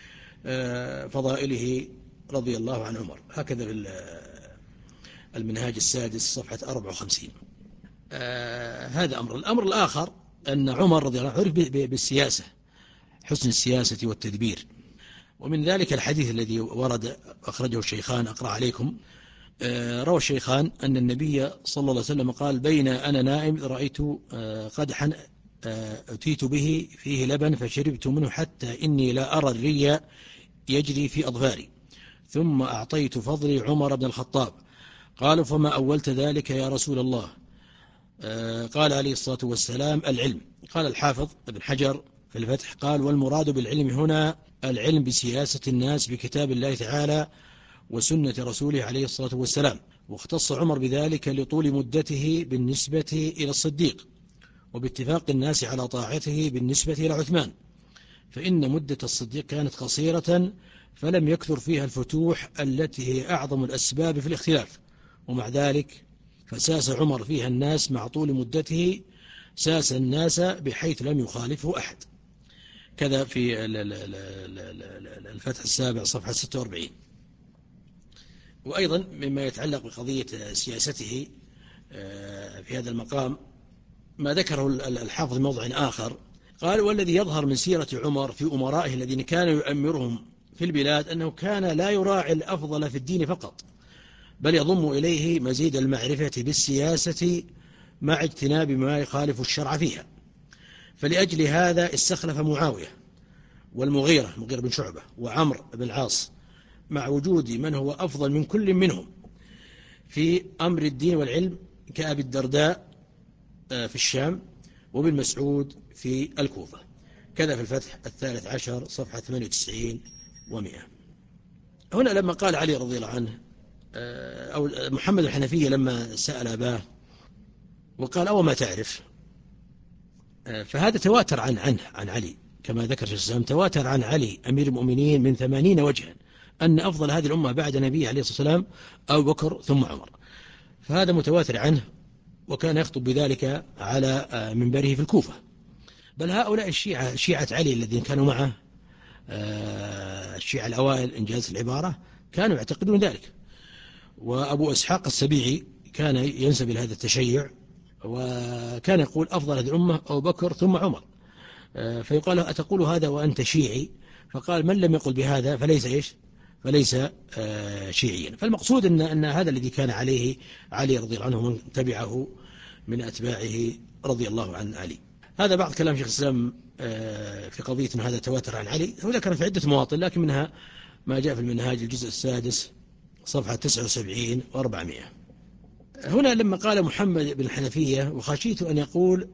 [SPEAKER 2] فضائله رضي الله عن عمر. هكذا في المنهاج السادس صفحة أربعة وخمسين. هذا أمر. الأمر الآخر أن عمر رضي الله عنه عرف بالسياسة، حسن السياسة والتدبير. ومن ذلك الحديث الذي ورد أخرجه الشيخان، أقرأ عليكم. روى الشيخان أن النبي صلى الله عليه وسلم قال: بين أنا نائم رأيت قدحا أتيت به فيه لبن فشربت منه حتى إني لا أرى الري يجري في أظفاري، ثم أعطيت فضلي عمر بن الخطاب. قالوا: فما أولت ذلك يا رسول الله؟ قال عليه الصلاة والسلام: العلم. قال الحافظ ابن حجر في الفتح قال: والمراد بالعلم هنا العلم بسياسة الناس بكتاب الله تعالى وسنة رسوله عليه الصلاة والسلام. واختص عمر بذلك لطول مدته بالنسبة إلى الصديق، وباتفاق الناس على طاعته بالنسبة إلى عثمان، فإن مدة الصديق كانت قصيرة فلم يكثر فيها الفتوح التي هي أعظم الأسباب في الاختلاف، ومع ذلك فساس عمر فيها الناس مع طول مدته ساس الناس بحيث لم يخالفه أحد. كذا في الفتح السابع صفحة ستة وأربعين. وأيضا مما يتعلق بقضية سياسته في هذا المقام ما ذكره الحافظ في موضع آخر، قال: والذي يظهر من سيرة عمر في أمرائه الذين كانوا يؤمرهم في البلاد أنه كان لا يراعي الأفضل في الدين فقط، بل يضم إليه مزيد المعرفة بالسياسة مع اجتناب ما يخالف الشرع فيها. فلأجل هذا استخلف معاوية والمغيرة مغيرة بن شعبة وعمر بن العاص مع وجود من هو أفضل من كل منهم في أمر الدين والعلم كأبي الدرداء في الشام وابن مسعود في الكوفة. كذا في الفتح الثالث عشر صفحة ثمانية وتسعين ومئة. هنا لما قال علي رضي الله عنه أو محمد الحنفية لما سأل أباه وقال أو ما تعرف، فهذا تواتر عن عنه عن علي كما ذكر شيخ الإسلام، تواتر عن علي أمير المؤمنين من ثمانين وجها أن أفضل هذه الأمة بعد نبي عليه الصلاة والسلام أبو بكر ثم عمر، فهذا متواتر عنه، وكان يخطب بذلك على منبره في الكوفة. بل هؤلاء الشيعة شيعة علي الذين كانوا معه الشيعة الأوائل إنجاز العبارة كانوا يعتقدون ذلك. وأبو إسحاق السبيعي كان ينسب إلى هذا التشيع، وكان يقول أفضل هذه الأمة أبو بكر ثم عمر، فيقال له أتقول هذا وأنت شيعي؟ فقال من لم يقل بهذا فليس إيش فليس شيعيا. فالمقصود أن, أن هذا الذي كان عليه علي رضي الله عنه من تبعه من أتباعه رضي الله عن علي. هذا بعض كلام شيخ الإسلام في قضية أن هذا تواتر عن علي، هو ذكر في عدة مواطن لكن منها ما جاء في المنهاج الجزء السادس صفحة تسعة وسبعين وأربعمائة. هنا لما قال محمد بن الحنفية وخشيت أن يقول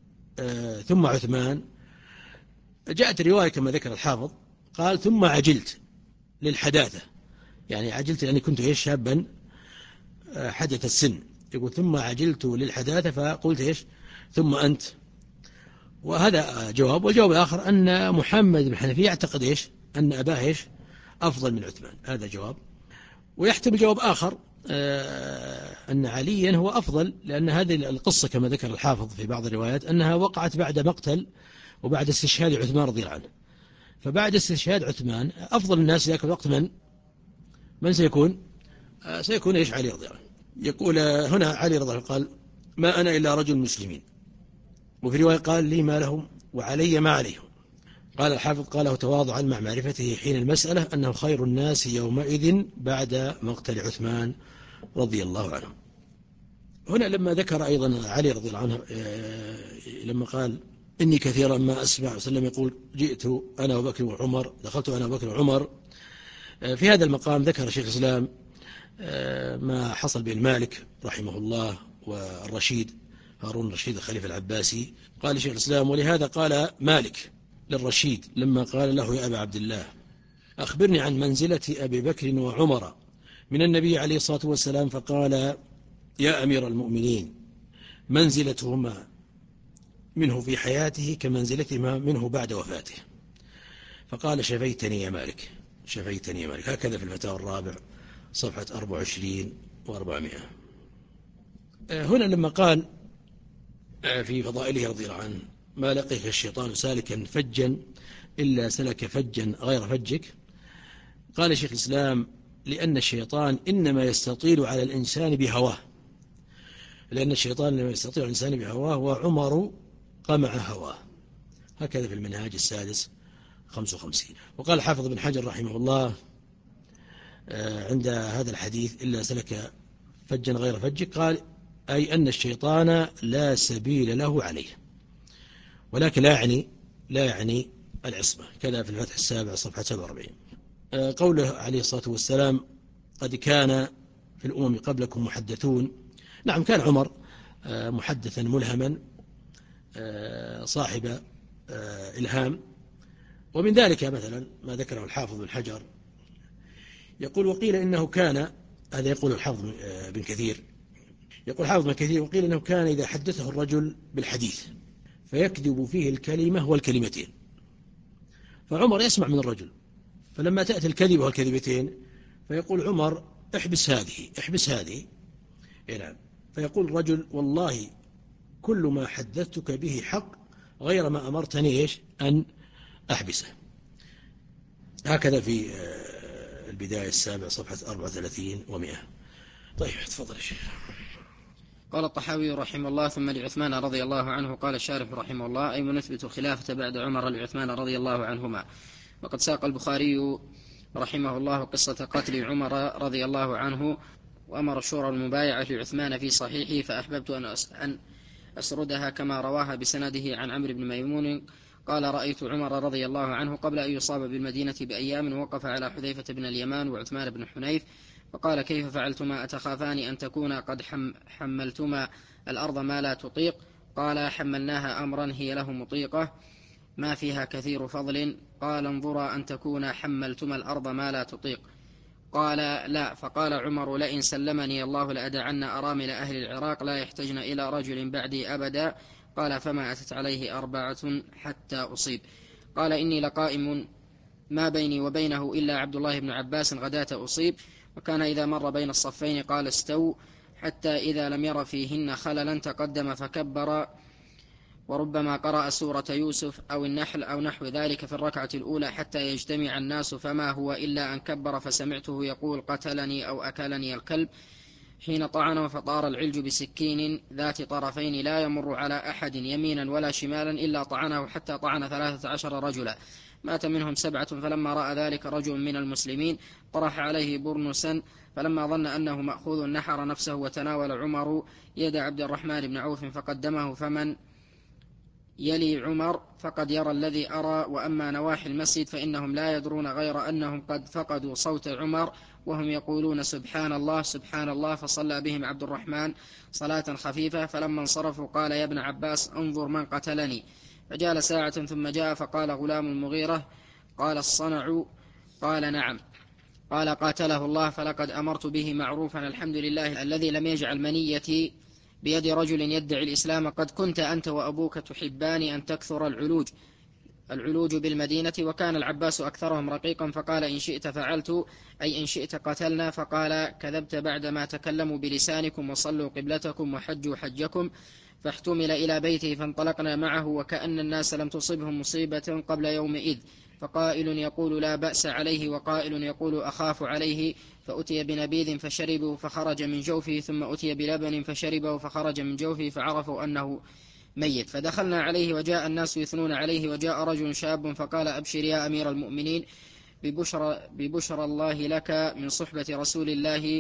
[SPEAKER 2] ثم عثمان، جاءت رواية كما ذكر الحافظ قال ثم عجلت للحداثة، يعني عجلت لأني كنت إيش شابا حدث السن، يقول ثم عجلت للحداثة فقلت إيش ثم أنت. وهذا جواب. والجواب الآخر أن محمد بن الحنفية يعتقد إيش أن أباه إيش أفضل من عثمان، هذا جواب. ويحتمل جواب آخر أن عليا هو أفضل، لأن هذه القصة كما ذكر الحافظ في بعض الروايات أنها وقعت بعد مقتل وبعد استشهاد عثمان رضي الله عنه، فبعد استشهاد عثمان أفضل الناس ذاك الوقت من من سيكون سيكون إيش علي رضي الله عنه. يقول هنا علي رضي الله عنه قال ما أنا إلا رجل مسلمين، وفي رواية قال لي ما لهم وعلي ما عليهم. قال الحافظ قاله تواضعا مع معرفته حين المسألة أنه خير الناس يومئذ بعد مقتل عثمان رضي الله عنه. هنا لما ذكر أيضا علي رضي الله عنه لما قال إني كثيرا ما أسمع وسلم يقول جئت أنا وبكر وعمر دخلت أنا وبكر وعمر، في هذا المقام ذكر شيخ الإسلام ما حصل بين مالك رحمه الله والرشيد هارون الرشيد الخليفة العباسي. قال شيخ الإسلام ولهذا قال مالك للرشيد لما قال له يا أبا عبد الله أخبرني عن منزلة أبي بكر وعمر من النبي عليه الصلاة والسلام، فقال يا أمير المؤمنين منزلتهما منه في حياته كمنزلتهما منه بعد وفاته. فقال شفيتني يا مالك شفيتني يا مالك. هكذا في الفتاوى الرابع صفحة أربعة وعشرين وأربعمائة. هنا لما قال في فضائله رضي الله عنه ما لقيك الشيطان سالكا فجا إلا سلك فجا غير فجك، قال شيخ الإسلام لأن الشيطان إنما يستطيل على الإنسان بهواه، لأن الشيطان إنما يستطيل على الإنسان بهواه وعمر قمع هواه. هكذا في المنهاج السادس خمسة وخمسين. وقال حافظ بن حجر رحمه الله عند هذا الحديث إلا سلك فجا غير فجك قال أي أن الشيطان لا سبيل له عليه، ولكن لا يعني لا يعني العصمة. كذا في الفتح السابع صفحة سبعة وأربعين. قوله عليه الصلاة والسلام قد كان في الأمم قبلكم محدثون، نعم كان عمر محدثا ملهما صاحب إلهام. ومن ذلك مثلا ما ذكره الحافظ بن حجر يقول وقيل إنه كان، هذا يقول الحافظ بن كثير، يقول حافظ بن كثير وقيل إنه كان إذا حدثه الرجل بالحديث فيكذب فيه الكلمة والكلمتين، فعمر يسمع من الرجل، فلما تأتي الكذبة والكذبتين فيقول عمر احبس هذه احبس هذه نعم، فيقول الرجل والله كل ما حدثتك به حق غير ما أمرتني إيش أن أحبسه. هكذا في البداية السابع صفحة أربعة وثلاثين ومئة. طيب تفضل يا شيخ.
[SPEAKER 1] قال الطحاوي رحمه الله ثم لعثمان رضي الله عنه. قال الشارح رحمه الله أي نثبت الخلافة بعد عمر لعثمان رضي الله عنهما. وقد ساق البخاري رحمه الله قصة قتل عمر رضي الله عنه، وأمر الشورى المبايعة لعثمان في صحيحه، فأحببت أن أسردها كما رواها بسنده عن عمرو بن ميمون قال: رأيت عمر رضي الله عنه قبل أن يصاب بالمدينة بأيام وقف على حذيفة بن اليمان وعثمان بن حنيف فقال: كيف فعلتما؟ أتخافان أن تكون قد حملتما الأرض ما لا تطيق؟ قال: حملناها أمرا هي له مطيقة ما فيها كثير فضل. قال: انظرا أن تكون حملتما الأرض ما لا تطيق. قال: لا. فقال عمر: لئن سلمني الله لأدعن أرامل أهل العراق لا يحتجن إلى رجل بعدي أبدا. قال: فما أتت عليه أربعة حتى أصيب. قال: إني لقائم ما بيني وبينه إلا عبد الله بن عباس غداة أصيب. وكان إذا مر بين الصفين قال: استو، حتى إذا لم ير فيهن خللا تقدم فكبر، وربما قرأ سورة يوسف أو النحل أو نحو ذلك في الركعة الأولى حتى يجتمع الناس، فما هو إلا أن كبر فسمعته يقول: قتلني أو أكلني الكلب، حين طعنه فطار العلج بسكين ذات طرفين لا يمر على أحد يمينا ولا شمالا إلا طعنه، حتى طعن ثلاثة عشر رجلا مات منهم سبعة. فلما رأى ذلك رجل من المسلمين طرح عليه برنسا، فلما ظن أنه مأخوذ نحر نفسه، وتناول عمر يد عبد الرحمن بن عوف فقدمه، فمن يلي عمر فقد يرى الذي أرى، وأما نواحي المسجد فإنهم لا يدرون غير أنهم قد فقدوا صوت عمر وهم يقولون: سبحان الله سبحان الله. فصلى بهم عبد الرحمن صلاة خفيفة، فلما انصرفوا قال: يا ابن عباس انظر من قتلني. فجال ساعة ثم جاء فقال: غلام المغيرة. قال: الصنع؟ قال: نعم. قال: قاتله الله، فلقد أمرت به معروفا الحمد لله الذي لم يجعل منيتي بيد رجل يدعي الإسلام. قد كنت أنت وأبوك تحبان أن تكثر العلوج العلوج بالمدينة، وكان العباس أكثرهم رقيقا، فقال: إن شئت فعلت، أي إن شئت قتلنا. فقال: كذبت بعدما تكلموا بلسانكم وصلوا قبلتكم وحجوا حجكم. فاحتمل إلى بيته فانطلقنا معه، وكأن الناس لم تصبهم مصيبة قبل يومئذ، فقائل يقول: لا بأس عليه، وقائل يقول: أخاف عليه. فأتي بنبيذ فشربه فخرج من جوفه، ثم أتي بلبن فشربه فخرج من جوفه، فعرفوا أنه ميت. فدخلنا عليه وجاء الناس يثنون عليه، وجاء رجل شاب فقال: أبشر يا أمير المؤمنين ببشرى, ببشرى الله لك من صحبة رسول الله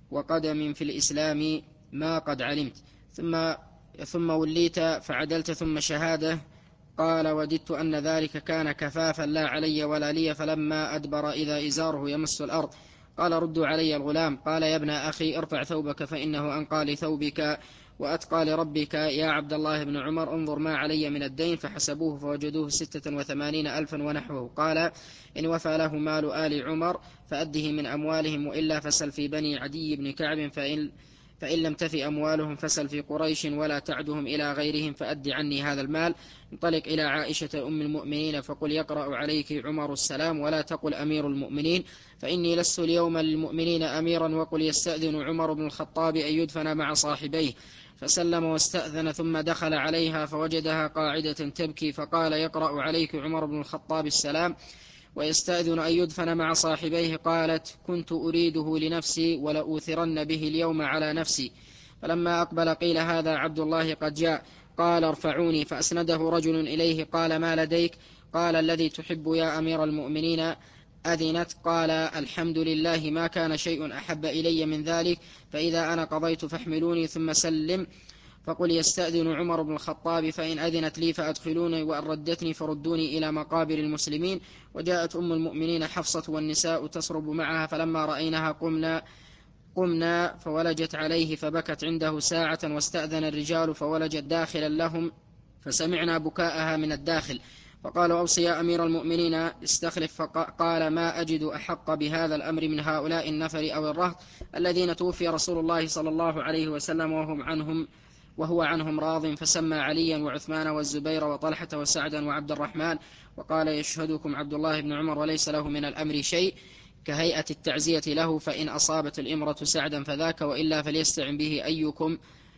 [SPEAKER 1] وقدم في الإسلام ما قد علمت، ثم, ثم وليت فعدلت، ثم شهادة. قال: وددت أن ذلك كان كفافا لا علي ولا لي. فلما أدبر إذا إزاره يمس الأرض قال: ردوا علي الغلام. قال: يا ابن أخي ارفع ثوبك فإنه أنقى لثوبك وأتقى لربك. يا عبد الله بن عمر انظر ما علي من الدين. فحسبوه فوجدوه ستة وثمانين ألفا ونحوه. قال: إن وفى له مال آل عمر فأده من أموالهم، وإلا فسل في بني عدي بن كعب، فإن, فإن لم تفي أموالهم فسل في قريش ولا تعدهم إلى غيرهم، فأد عني هذا المال. انطلق إلى عائشة أم المؤمنين فقل: يقرأ عليك عمر السلام، ولا تقل أمير المؤمنين، فإني لست اليوم للمؤمنين أميرا. وقل: يستأذن عمر بن الخطاب أن يدفن مع صاحبيه. فسلم واستأذن، ثم دخل عليها فوجدها قاعدة تبكي، فقال: يقرأ عليك عمر بن الخطاب السلام ويستأذن أن يدفن مع صاحبيه. قالت: كنت أريده لنفسي ولأوثرن به اليوم على نفسي. فلما أقبل قيل: هذا عبد الله قد جاء. قال: ارفعوني. فأسنده رجل إليه. قال: ما لديك؟ قال: الذي تحب يا أمير المؤمنين أذنت. قال: الحمد لله، ما كان شيء أحب إلي من ذلك. فإذا أنا قضيت فاحملوني ثم سلم، فقل: يستأذن عمر بن الخطاب، فإن أذنت لي فأدخلوني، وأن ردتني فردوني إلى مقابر المسلمين. وجاءت أم المؤمنين حفصة والنساء تسرب معها، فلما رأيناها قمنا قمنا فولجت عليه، فبكت عنده ساعة، واستأذن الرجال فولجت داخلا لهم، فسمعنا بكاءها من الداخل. فقالوا: أوصي يا أمير المؤمنين استخلف. فقال: ما أجد أحق بهذا الأمر من هؤلاء النفر أو الرهط الذين توفي رسول الله صلى الله عليه وسلم وهم عنهم وهو عنهم راض. فسمى عليا وعثمان والزبير وطلحة وسعدا وعبد الرحمن، وقال: يشهدكم عبد الله بن عمر وليس له من الأمر شيء، كهيئة التعزية له، فإن أصابت الإمرة سعدا فذاك، وإلا فليستعن به أيكم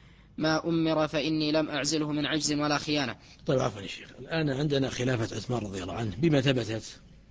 [SPEAKER 1] ما أمر، فإني لم أعزله من عجز ولا خيانة.
[SPEAKER 2] طيب عفوا يا شيخ، الآن عندنا خلافة عثمان رضي الله عنه بما ثبتت،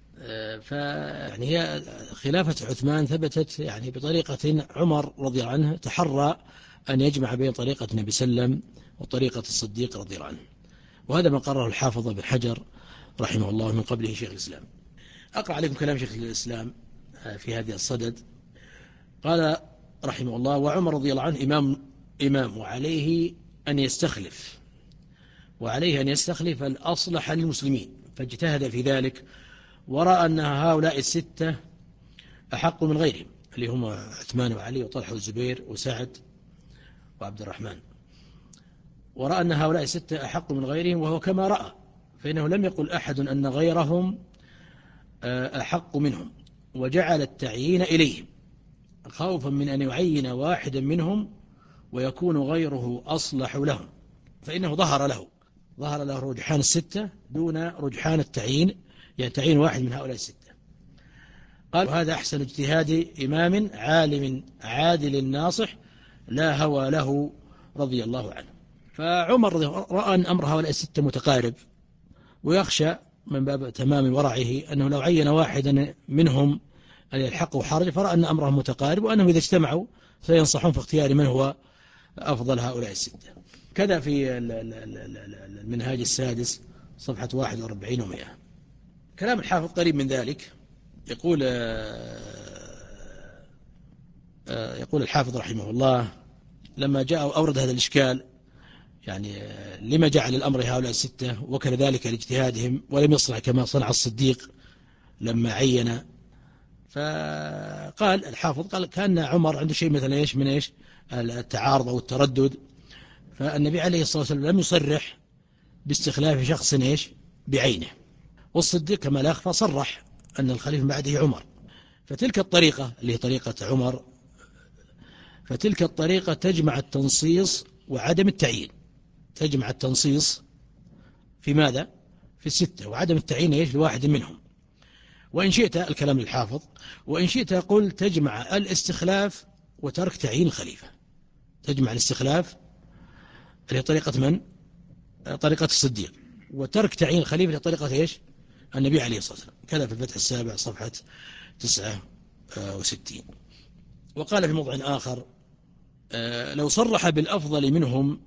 [SPEAKER 2] فيعني هي خلافة عثمان ثبتت يعني بطريقة عمر رضي الله عنه تحرى أن يجمع بين طريقة النبي صلى الله عليه وسلم وطريقة الصديق رضي الله عنه، وهذا ما قرره الحافظ بن حجر رحمه الله من قبله شيخ الإسلام. أقرأ عليكم كلام شيخ الإسلام في هذه الصدد. قال رحمه الله: وعمر رضي الله عنه إمام إمام وعليه أن يستخلف وعليه أن يستخلف الأصلح للمسلمين، فاجتهد في ذلك ورأى أن هؤلاء الستة أحق من غيرهم، اللي هم عثمان وعلي وطلحة والزبير وسعد وعبد الرحمن، ورأى أن هؤلاء الستة أحق من غيرهم، وهو كما رأى، فإنه لم يقل أحد أن غيرهم أحق منهم، وجعل التعيين إليهم خوفا من أن يعين واحدا منهم ويكون غيره أصلح لهم، فإنه ظهر له ظهر له رجحان الستة دون رجحان التعيين، يعني تعيين واحد من هؤلاء الستة. قال: هذا أحسن اجتهاد إمام عالم عادل ناصح لا هوى له رضي الله عنه. فعمر رأى أن أمر هؤلاء الستة متقارب، ويخشى من باب تمام ورعه أنه لو عين واحدا منهم أن يلحقه حرج، فرأى أن أمرهم متقارب، وأنهم إذا اجتمعوا سينصحون في اختيار من هو أفضل هؤلاء الستة. كذا في المنهاج السادس صفحة واحد وأربعين ومئة. كلام الحافظ قريب من ذلك. يقول يقول الحافظ رحمه الله: لما جاء أورد هذا الإشكال، يعني لما جعل الأمر هؤلاء الستة وكان ذلك لاجتهادهم ولم يصنع كما صنع الصديق لما عين، فقال الحافظ قال كان عمر عنده شيء مثلا إيش من إيش التعارض أو التردد، فالنبي عليه الصلاة والسلام لم يصرح باستخلاف شخص إيش بعينه، والصديق كما لا يخفى صرح أن الخليفة بعده عمر، فتلك الطريقة اللي هي طريقة عمر، فتلك الطريقة تجمع التنصيص وعدم التعيين، تجمع التنصيص في ماذا؟ في الستة، وعدم التعيين إيش لواحد منهم. وإن شئت الكلام للحافظ، وإن شئت قل تجمع الاستخلاف وترك تعيين الخليفة، تجمع الاستخلاف اللي هي طريقة من؟ طريقة الصديق، وترك تعيين الخليفة لطريقة إيش؟ النبي عليه الصلاة والسلام. كذا في الفتح السابع صفحة تسعة وستين. وقال في موضع آخر: لو صرح بالأفضل منهم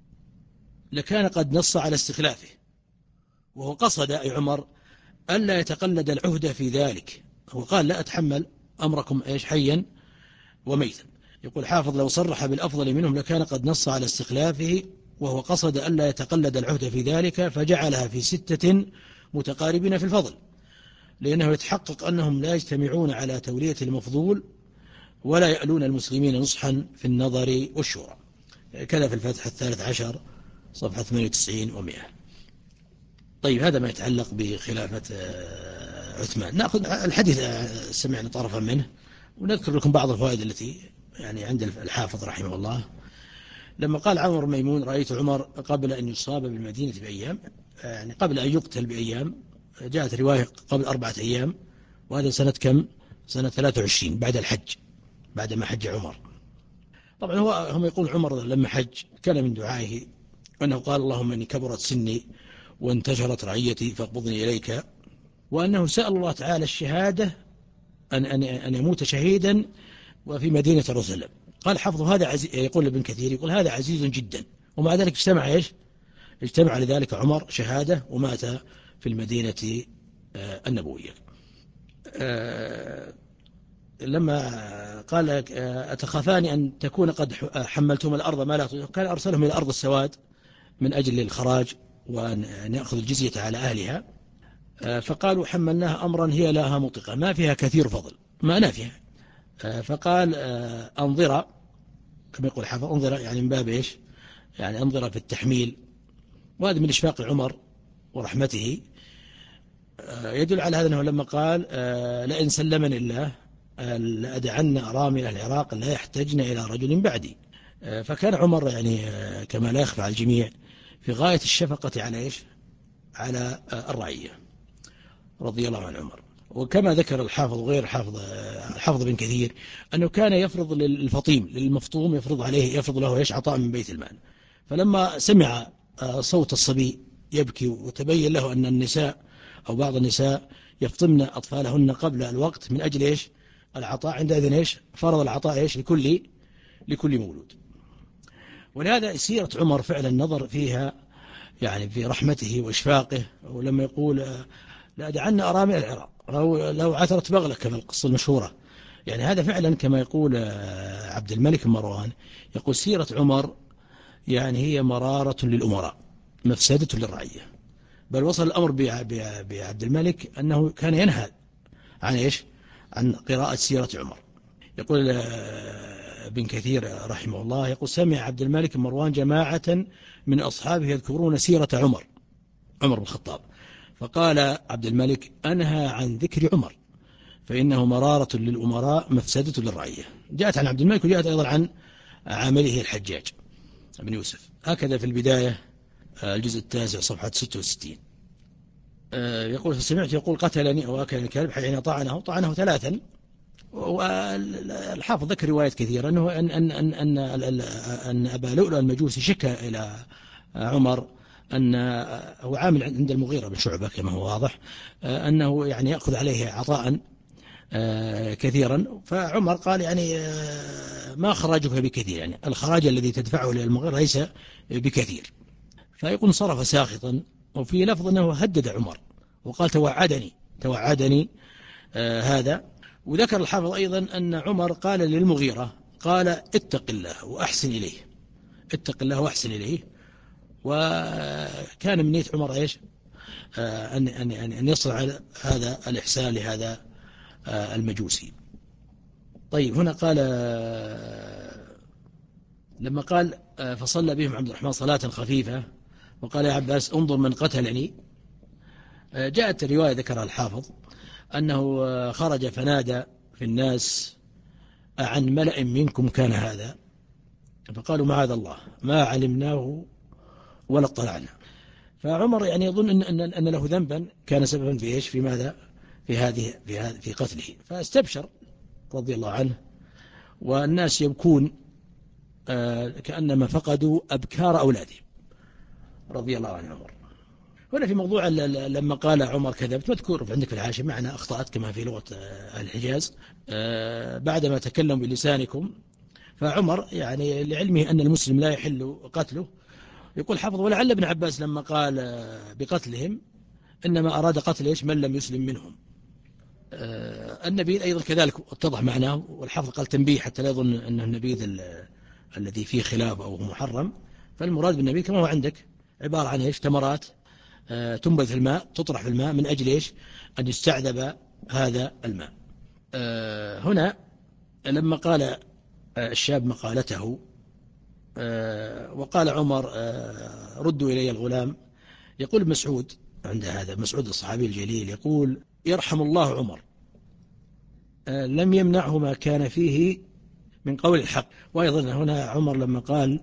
[SPEAKER 2] لكان قد نص على استخلافه، وهو قصد أي عمر ألا يتقلد العهدة في ذلك، وقال: لا أتحمل أمركم إيش حيا وميتا. يقول حافظ: لو صرح بالأفضل منهم لكان قد نص على استخلافه، وهو قصد ألا يتقلد العهدة في ذلك، فجعلها في ستة متقاربين في الفضل، لأنه يتحقق أنهم لا يجتمعون على تولية المفضول ولا يألون المسلمين نصحا في النظر والشورى. كذا في الفتح الثالث عشر صفحة ثمانية وتسعين ومئة. طيب، هذا ما يتعلق بخلافة عثمان. نأخذ الحديث سمعنا طرفا منه، ونذكر لكم بعض الفوائد التي يعني عند الحافظ رحمه الله. لما قال عمرو ميمون: رأيت عمر قبل أن يصاب بالمدينة بأيام، يعني قبل أن يقتل بأيام، جاءت رواية قبل أربعة أيام، وهذا سنة كم؟ سنة ثلاثة وعشرين بعد الحج، بعد ما حج عمر. طبعا هو هم يقول عمر لما حج كان من دعائه أنه قال: اللهم إني كبرت سني وانتشرت رعيتي فاقبضني إليك، وأنه سأل الله تعالى الشهادة أن, أن, أن يموت شهيدا وفي مدينة رسول. قال حفظه: هذا عزيز، يقول ابن كثير يقول هذا عزيز جدا، ومع ذلك اجتمع إيش؟ اجتمع لذلك عمر شهادة ومات في المدينة النبوية. لما قال: أتخافان أن تكون قد حملتم الأرض ما لا تطيقون، كان أرسلهم إلى أرض السواد من أجل الخراج وأن يأخذ الجزية على أهلها، فقالوا: حملناها أمرا هي لها مطيقة ما فيها كثير فضل ما نافيها. فقال: أنظر، كما يقول حافظ أنظر يعني من باب إيش؟ يعني أنظر في التحميل، وهذا من إشفاق عمر ورحمته. يدل على هذا أنه لما قال: لئن سلمني الله لأدعن أرامل العراق لا يحتجن إلى رجل بعدي. فكان عمر يعني كما لا يخفى على الجميع في غاية الشفقة على إيش؟ على الرعية رضي الله عن عمر. وكما ذكر الحافظ وغير الحافظ الحافظ بن كثير أنه كان يفرض للفطيم للمفطوم يفرض عليه يفرض له إيش؟ عطاء من بيت المال. فلما سمع صوت الصبي يبكي وتبين له أن النساء أو بعض النساء يفطمن أطفالهن قبل الوقت من أجل إيش؟ العطاء، عندئذ إيش؟ فرض العطاء إيش؟ لكل لكل مولود. ولهذا سيرة عمر فعلا نظر فيها يعني في رحمته وإشفاقه، ولما يقول: لأدعن أرامل العراق، لو, لو عثرت بغلة كما القصة المشهورة. يعني هذا فعلا كما يقول عبد الملك مروان، يقول سيرة عمر يعني هي مرارة للأمراء مفسدة للرعية. بل وصل الأمر بعبد الملك أنه كان ينهى عن إيش؟ عن قراءة سيرة عمر. يقول ابن كثير رحمه الله، يقول سمع عبد الملك مروان جماعة من أصحابه يذكرون سيرة عمر عمر بن الخطاب، فقال عبد الملك أنهى عن ذكر عمر فإنه مرارة للأمراء مفسدة للرعية. جاءت عن عبد الملك وجاءت أيضا عن عامله الحجاج بن يوسف. هكذا في البداية الجزء التاسع صفحة ستة وستين. يقول فسمعت يقول قتلني أو أكل الكلب حين طعنه طعنه ثلاثا. والحافظ ذكر روايات كثيرة أنه أن أن أن أن, أن, أن أبا لؤلؤ المجوسي شكى إلى عمر أن هو عامل عند المغيرة بن شعبة كما هو واضح، أنه يعني يأخذ عليه عطاء كثيرا. فعمر قال يعني ما خراجك بكثير، يعني الخراج الذي تدفعه للمغيرة ليس بكثير. فيقول صرف ساخطا. وفي لفظ أنه هدد عمر وقال توعدني توعدني آه هذا. وذكر الحافظ أيضا أن عمر قال للمغيرة قال اتق الله وأحسن إليه، اتق الله وأحسن إليه. وكان من نية عمر إيش؟ آه أن, أن, أن يصل على هذا الإحسان لهذا آه المجوسي. طيب هنا قال آه لما قال آه فصلى بهم عبد الرحمن صلاة خفيفة وقال يا عباس انظر من قتلني. آه جاءت الرواية ذكرها الحافظ أنه آه خرج فنادى في الناس عن ملأ منكم كان هذا، فقالوا معاذ الله ما علمناه ولا اطلعنا. فعمر يعني يظن أن, أن, أن له ذنبا كان سببا في إيش؟ في ماذا؟ في هذه في, هذه في قتله. فاستبشر رضي الله عنه، والناس يبكون آه كأنما فقدوا أبكار أولادهم رضي الله عنه عمر. هنا في موضوع لما قال عمر كذبت مذكور عندك في الحاشية معنى أخطأت كما في لغة أهل الحجاز آه بعدما تكلم بلسانكم. فعمر يعني لعلمه أن المسلم لا يحل قتله يقول حفظ ولعل ابن عباس لما قال بقتلهم إنما أراد قتل إيش؟ من لم يسلم منهم. آه النبيذ أيضا كذلك اتضح معناه، والحفظ قال تنبيه حتى لا يظن أنه النبيذ الذي فيه خلاف أو محرم. فالمراد بالنبيذ كما هو عندك عبارة عن إيش؟ تمرات آه تنبذ في الماء تطرح في الماء من أجل إيش؟ أن يستعذب هذا الماء. آه هنا لما قال آه الشاب مقالته آه وقال عمر آه ردوا إلي الغلام، يقول مسعود عند هذا مسعود الصحابي الجليل يقول يرحم الله عمر آه لم يمنعه ما كان فيه من قول الحق. وأيضا هنا عمر لما قال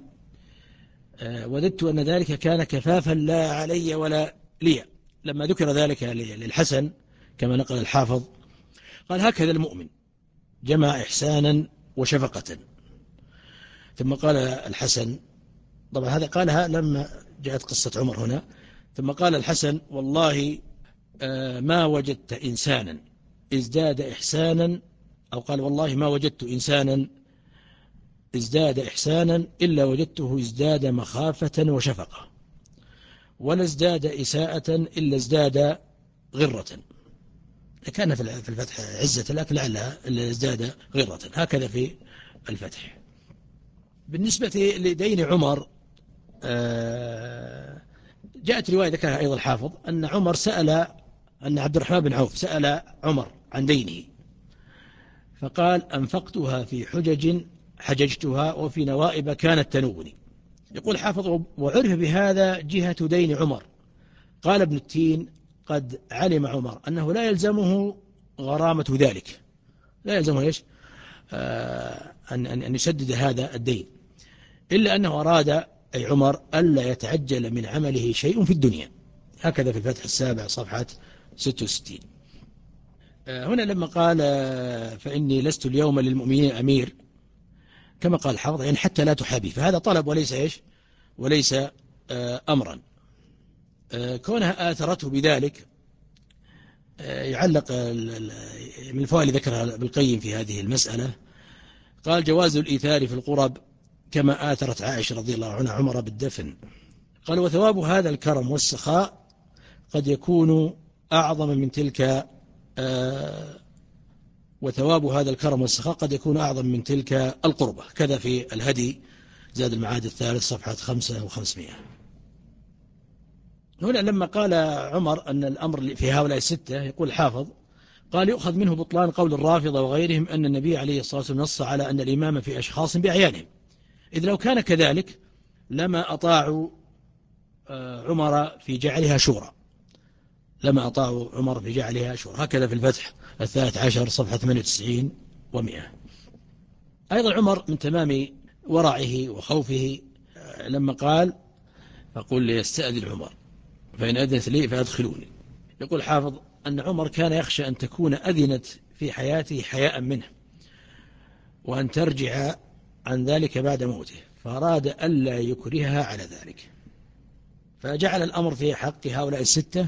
[SPEAKER 2] آه وددت أن ذلك كان كفافا لا علي ولا لي، لما ذكر ذلك للحسن كما نقل الحافظ قال هكذا المؤمن جمع إحسانا وشفقة. ثم قال الحسن طبعا هذا قالها لما جاءت قصة عمر هنا. ثم قال الحسن والله آه ما وجدت إنسانا ازداد إحسانا، أو قال والله ما وجدت إنسانا ازداد إحسانا إلا وجدته ازداد مخافة وشفقة، ولا ازداد إساءة إلا ازداد غرة. كان في الفتح عزة لكن لعلها إلا ازداد غرة، هكذا في الفتح. بالنسبة لدين عمر آه جاءت رواية ذكرها أيضا الحافظ أن عمر سأل أن عبد الرحمن بن عوف سأل عمر عن دينه فقال أنفقتها في حجج حججتها وفي نوائب كانت تنوبني. يقول حافظ وعرف بهذا جهة دين عمر. قال ابن التين قد علم عمر أنه لا يلزمه غرامة ذلك، لا يلزمه إيش؟ آه أن, أن, أن يسدد هذا الدين، إلا أنه أراد أي عمر ألا يتعجل من عمله شيء في الدنيا. هكذا في الفتح السابع صفحة ستة وستين. هنا لما قال فإني لست اليوم للمؤمنين أمير كما قال الحافظ يعني حتى لا تحابي، فهذا طلب وليس إيش؟ وليس أمرا. كونها آثرته بذلك يعلق من الفوائد اللي ذكرها ابن القيم في هذه المسألة قال جواز الإيثار في القرب كما آثرت عائشة رضي الله عنها عمر بالدفن. قال وثواب هذا الكرم والسخاء قد يكون أعظم من تلك وثواب هذا الكرم والسخاء قد يكون أعظم من تلك القربة. كذا في الهدي زاد المعاد الثالث صفحة خمسة وخمسمائة. هنا لما قال عمر أن الأمر في هؤلاء الستة، يقول الحافظ قال يؤخذ منه بطلان قول الرافضة وغيرهم أن النبي عليه الصلاة والسلام نص على أن الإمام في أشخاص بأعيانهم، إذ لو كان كذلك لما أطاعوا عمر في جعلها شورى، لما أطاعوا عمر في جعلها شورى. هكذا في الفتح الثالث عشر صفحة ثمانية وتسعين ومئة. أيضا عمر من تمام ورعه وخوفه لما قال فقل لي يستأذن عمر فإن أذنت لي فأدخلوني. يقول حافظ أن عمر كان يخشى أن تكون أذنت في حياته حياء منه وأن ترجع عن ذلك بعد موته، فأراد ألا يكرهها على ذلك، فجعل الأمر في حق هؤلاء الستة.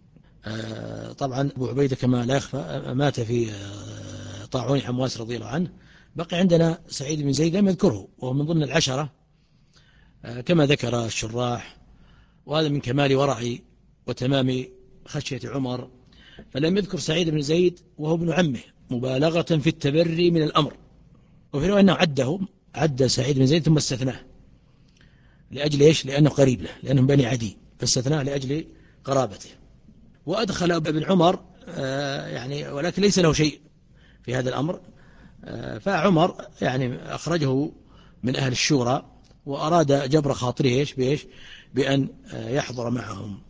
[SPEAKER 2] طبعا أبو عبيدة كما لا يخفى مات في طاعون حمواس رضي الله عنه. بقي عندنا سعيد بن زيد لم يذكره، وهو من ضمن العشرة كما ذكر الشراح، وهذا من كمال ورع وتمام خشية عمر، فلم يذكر سعيد بن زيد وهو ابن عمه مبالغة في التبري من الأمر، وفي رواية أنه عده عد سعيد بن زيد ثم استثناه لأجل إيش؟ لأنه قريب له، لأنهم بني عدي، فاستثناه لأجل قرابته. وأدخل ابن عمر يعني ولكن ليس له شيء في هذا الأمر، فعمر يعني أخرجه من أهل الشورى وأراد جبر خاطره إيش بإيش بأن يحضر معهم.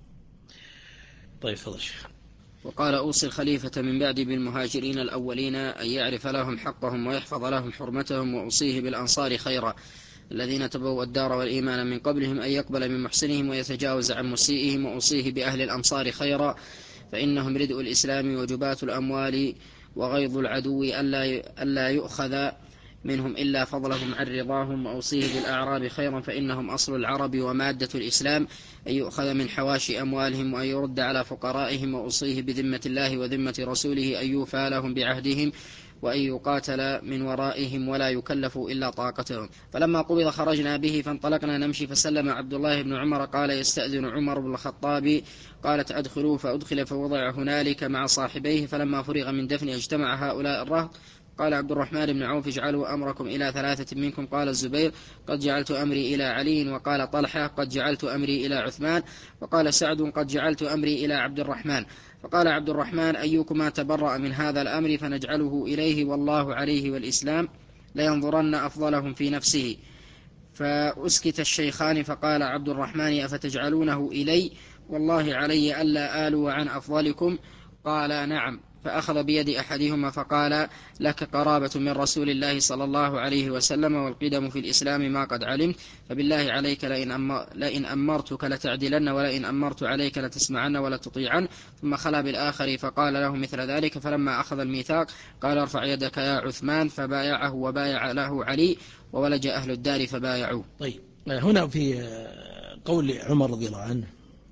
[SPEAKER 2] طيب فضل شيخ.
[SPEAKER 1] وقال أوصي الخليفة من بعد بالمهاجرين الأولين أن يعرف لهم حقهم ويحفظ لهم حرمتهم، وأوصيه بالأنصار خيرا الذين تبوا الدار والإيمان من قبلهم أن يقبل من محسنهم ويتجاوز عن مسيئهم، وأوصيه بأهل الأمصار خيرا فإنهم ردء الإسلام وجبات الأموال وغيظ العدو ألا يؤخذ منهم إلا فضلهم عن رضاهم، وأوصيه بالأعراب خيرا فإنهم أصل العرب ومادة الإسلام أن يؤخذ من حواشي أموالهم وأن يرد على فقرائهم، وأوصيه بذمة الله وذمة رسوله أن يوفى لهم بعهدهم وأن يقاتل من ورائهم ولا يكلف إلا طاقتهم. فلما قبض خرجنا به فانطلقنا نمشي، فسلم عبد الله بن عمر قال يستأذن عمر بن الخطاب، قالت أدخلوا، فأدخل فوضع هنالك مع صاحبيه. فلما فرغ من دفن اجتمع هؤلاء الرهط، قال عبد الرحمن بن عوف اجعلوا أمركم إلى ثلاثة منكم، قال الزبير قد جعلت أمري إلى علي، وقال طلحة قد جعلت أمري إلى عثمان، وقال سعد قد جعلت أمري إلى عبد الرحمن. فقال عبد الرحمن أيكما تبرأ من هذا الأمر فنجعله إليه والله عليه والإسلام لينظرن أفضلهم في نفسه. فأسكت الشيخان، فقال عبد الرحمن أفتجعلونه إلي والله علي ألا آلوا عن أفضلكم؟ قال نعم. فأخذ بيد أحدهما فقال لك قرابة من رسول الله صلى الله عليه وسلم والقدم في الإسلام ما قد علمت، فبالله عليك لئن أمرتك لتعدلن ولئن أمرت عليك لتسمعن ولا تطيعن. ثم خلا بالآخر فقال له مثل ذلك. فلما أخذ الميثاق قال ارفع يدك يا عثمان، فبايعه وبايع له علي، وولج أهل الدار فبايعوه.
[SPEAKER 2] طيب هنا في قول عمر رضي الله عنه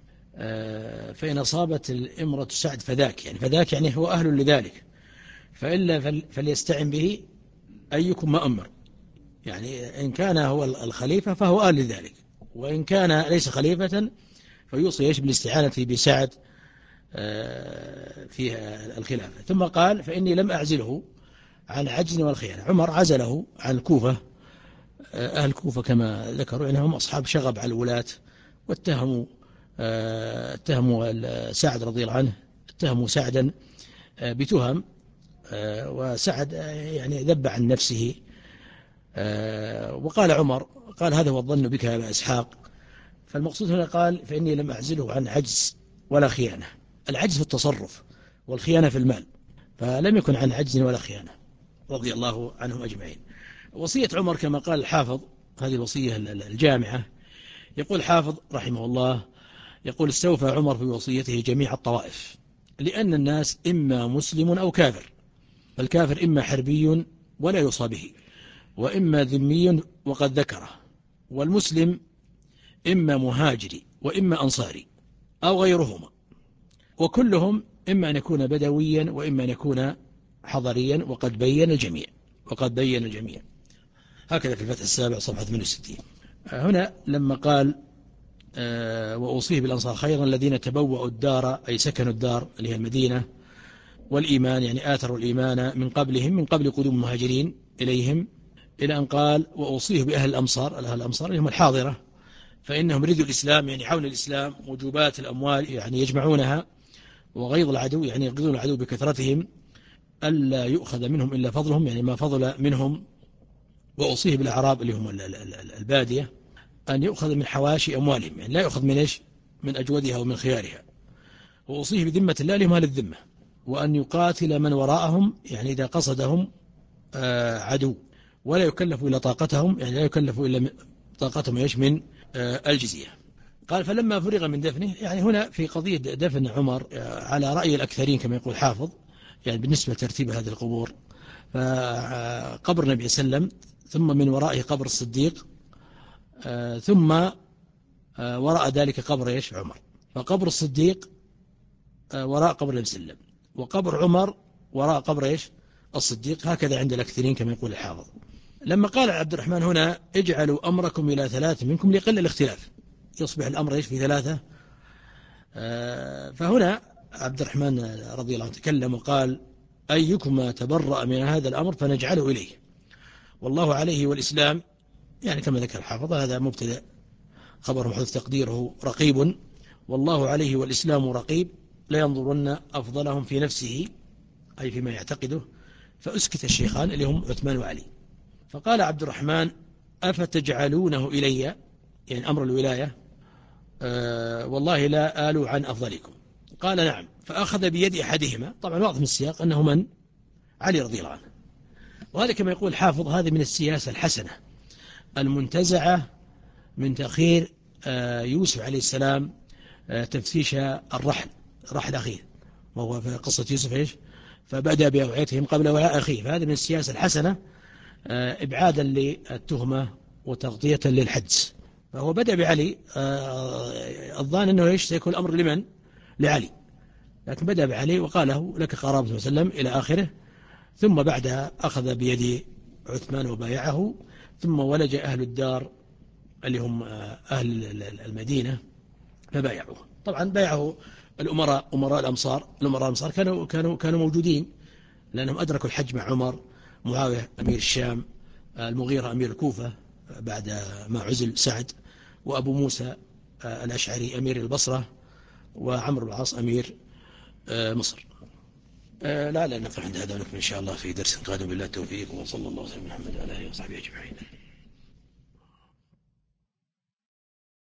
[SPEAKER 2] فإن أصابت الإمرة سعد فذاك، يعني فذاك يعني هو أهل لذلك، فإلا فليستعن به أيكم ما أمر، يعني إن كان هو الخليفة فهو أهل لذلك، وإن كان ليس خليفة فيوصي يجب الاستعانة بسعد في الخلافة. ثم قال فإني لم أعزله عن عجز والخيانة. عمر عزله عن الكوفة، أهل الكوفة كما ذكروا إنهم أصحاب شغب على الولاة، واتهموا اتهموا سعد رضي الله عنه، اتهموا سعدا بتهم، وسعد يعني ذب عن نفسه. وقال عمر قال هذا هو الظن بك يا أبا إسحاق. فالمقصود هنا قال فإني لم أعزله عن عجز ولا خيانة، العجز في التصرف والخيانة في المال، فلم يكن عن عجز ولا خيانة رضي الله عنهم أجمعين. وصية عمر كما قال الحافظ هذه الوصية الجامعة. يقول الحافظ رحمه الله يقول استوفى عمر في وصيته جميع الطوائف، لأن الناس إما مسلم أو كافر، فالكافر إما حربي ولا يوصى به، وإما ذمي وقد ذكره، والمسلم إما مهاجري وإما أنصاري أو غيرهما، وكلهم إما أن يكون بدويا وإما أن يكون حضريا، وقد بين الجميع وقد بين الجميع. هكذا في الفتح السابع صفحة ثمانية وستين. هنا لما قال وأوصيه بالأنصار خيرا الذين تبوأوا الدار، أي سكنوا الدار اللي هي المدينة، والإيمان، يعني آثروا الإيمان من قبلهم، من قبل قدوم المهاجرين إليهم، إلى أن قال وأوصيه بأهل الأمصار. أهل الأمصار اللي هم الحاضرة، فإنهم ردوا الإسلام، يعني حول الإسلام، وجوبات الأموال يعني يجمعونها، وغيظ العدو يعني يغيظون العدو بكثرتهم، ألا يؤخذ منهم إلا فضلهم، يعني ما فضل منهم. وأوصيه بالأعراب اللي هم البادية أن يؤخذ من حواشي أموالهم، يعني لا يؤخذ من إيش؟ من أجودها ومن خيارها. وأوصيه بذمة الله لهم أهل الذمة، وأن يقاتل من وراءهم، يعني إذا قصدهم عدو، ولا يكلف إلا طاقتهم، يعني لا يكلف إلا طاقتهم إيش؟ من الجزية. قال فلما فرغ من دفنه، يعني هنا في قضية دفن عمر على رأي الأكثرين كما يقول حافظ، يعني بالنسبة لترتيب هذه القبور، فقبر النبي صلى الله عليه وسلم، ثم من ورائه قبر الصديق، ثم وراء ذلك قبر إيش؟ عمر. فقبر الصديق وراء قبر النبي صلى الله عليه وسلم، وقبر عمر وراء قبر إيش؟ الصديق، هكذا عند الأكثرين كما يقول الحافظ. لما قال عبد الرحمن هنا اجعلوا أمركم إلى ثلاث منكم ليقل الاختلاف، يصبح الأمر إيش؟ في ثلاثة. فهنا عبد الرحمن رضي الله عنه تكلم وقال أيكما تبرأ من هذا الأمر فنجعله إليه، والله عليه والإسلام، يعني كما ذكر الحافظ هذا مبتدأ خبر محذوف تقديره رقيب، والله عليه والإسلام رقيب، لا ينظرن أفضلهم في نفسه، أي فيما يعتقده. فأسكت الشيخان اللي هم عثمان وعلي. فقال عبد الرحمن أفتجعلونه إلي، يعني أمر الولاية، أه والله لا آل عن أفضلكم. قال نعم. فأخذ بيد أحدهما، طبعا واضح من السياق أنه من؟ علي رضي الله عنه. وهذا كما يقول حافظ هذه من السياسة الحسنة المنتزعة من تأخير أه يوسف عليه السلام أه تفتيش الرحل، رحل أخيه، وهو في قصة يوسف إيش؟ فبدأ بأوعيتهم قبل وعاء أخيه. فهذه من السياسة الحسنة أه إبعادا للتهمة وتغطية للحدس. فهو بدأ بعلي، أه الظان أنه إيش؟ سيكون الأمر لمن؟ لعلي، لكن بدأ بعلي وقال له لك قرابة وسلم إلى آخره. ثم بعدها أخذ بيد عثمان وبايعه، ثم ولج أهل الدار اللي هم أهل المدينة فبايعوه. طبعا بايعه الأمراء، أمراء الأمصار. الأمراء الأمصار كانوا كانوا كانوا موجودين لأنهم أدركوا الحج مع عمر. معاوية أمير الشام، المغيرة أمير الكوفة بعد ما عزل سعد، وأبو موسى الأشعري أمير البصرة، وعمرو بن العاص أمير مصر. لا لا نقف عند هذا، ونكمل إن شاء الله في درس قادم. بالله التوفيق، وصلى الله وسلم على محمد وعلى آله وصحبه أجمعين.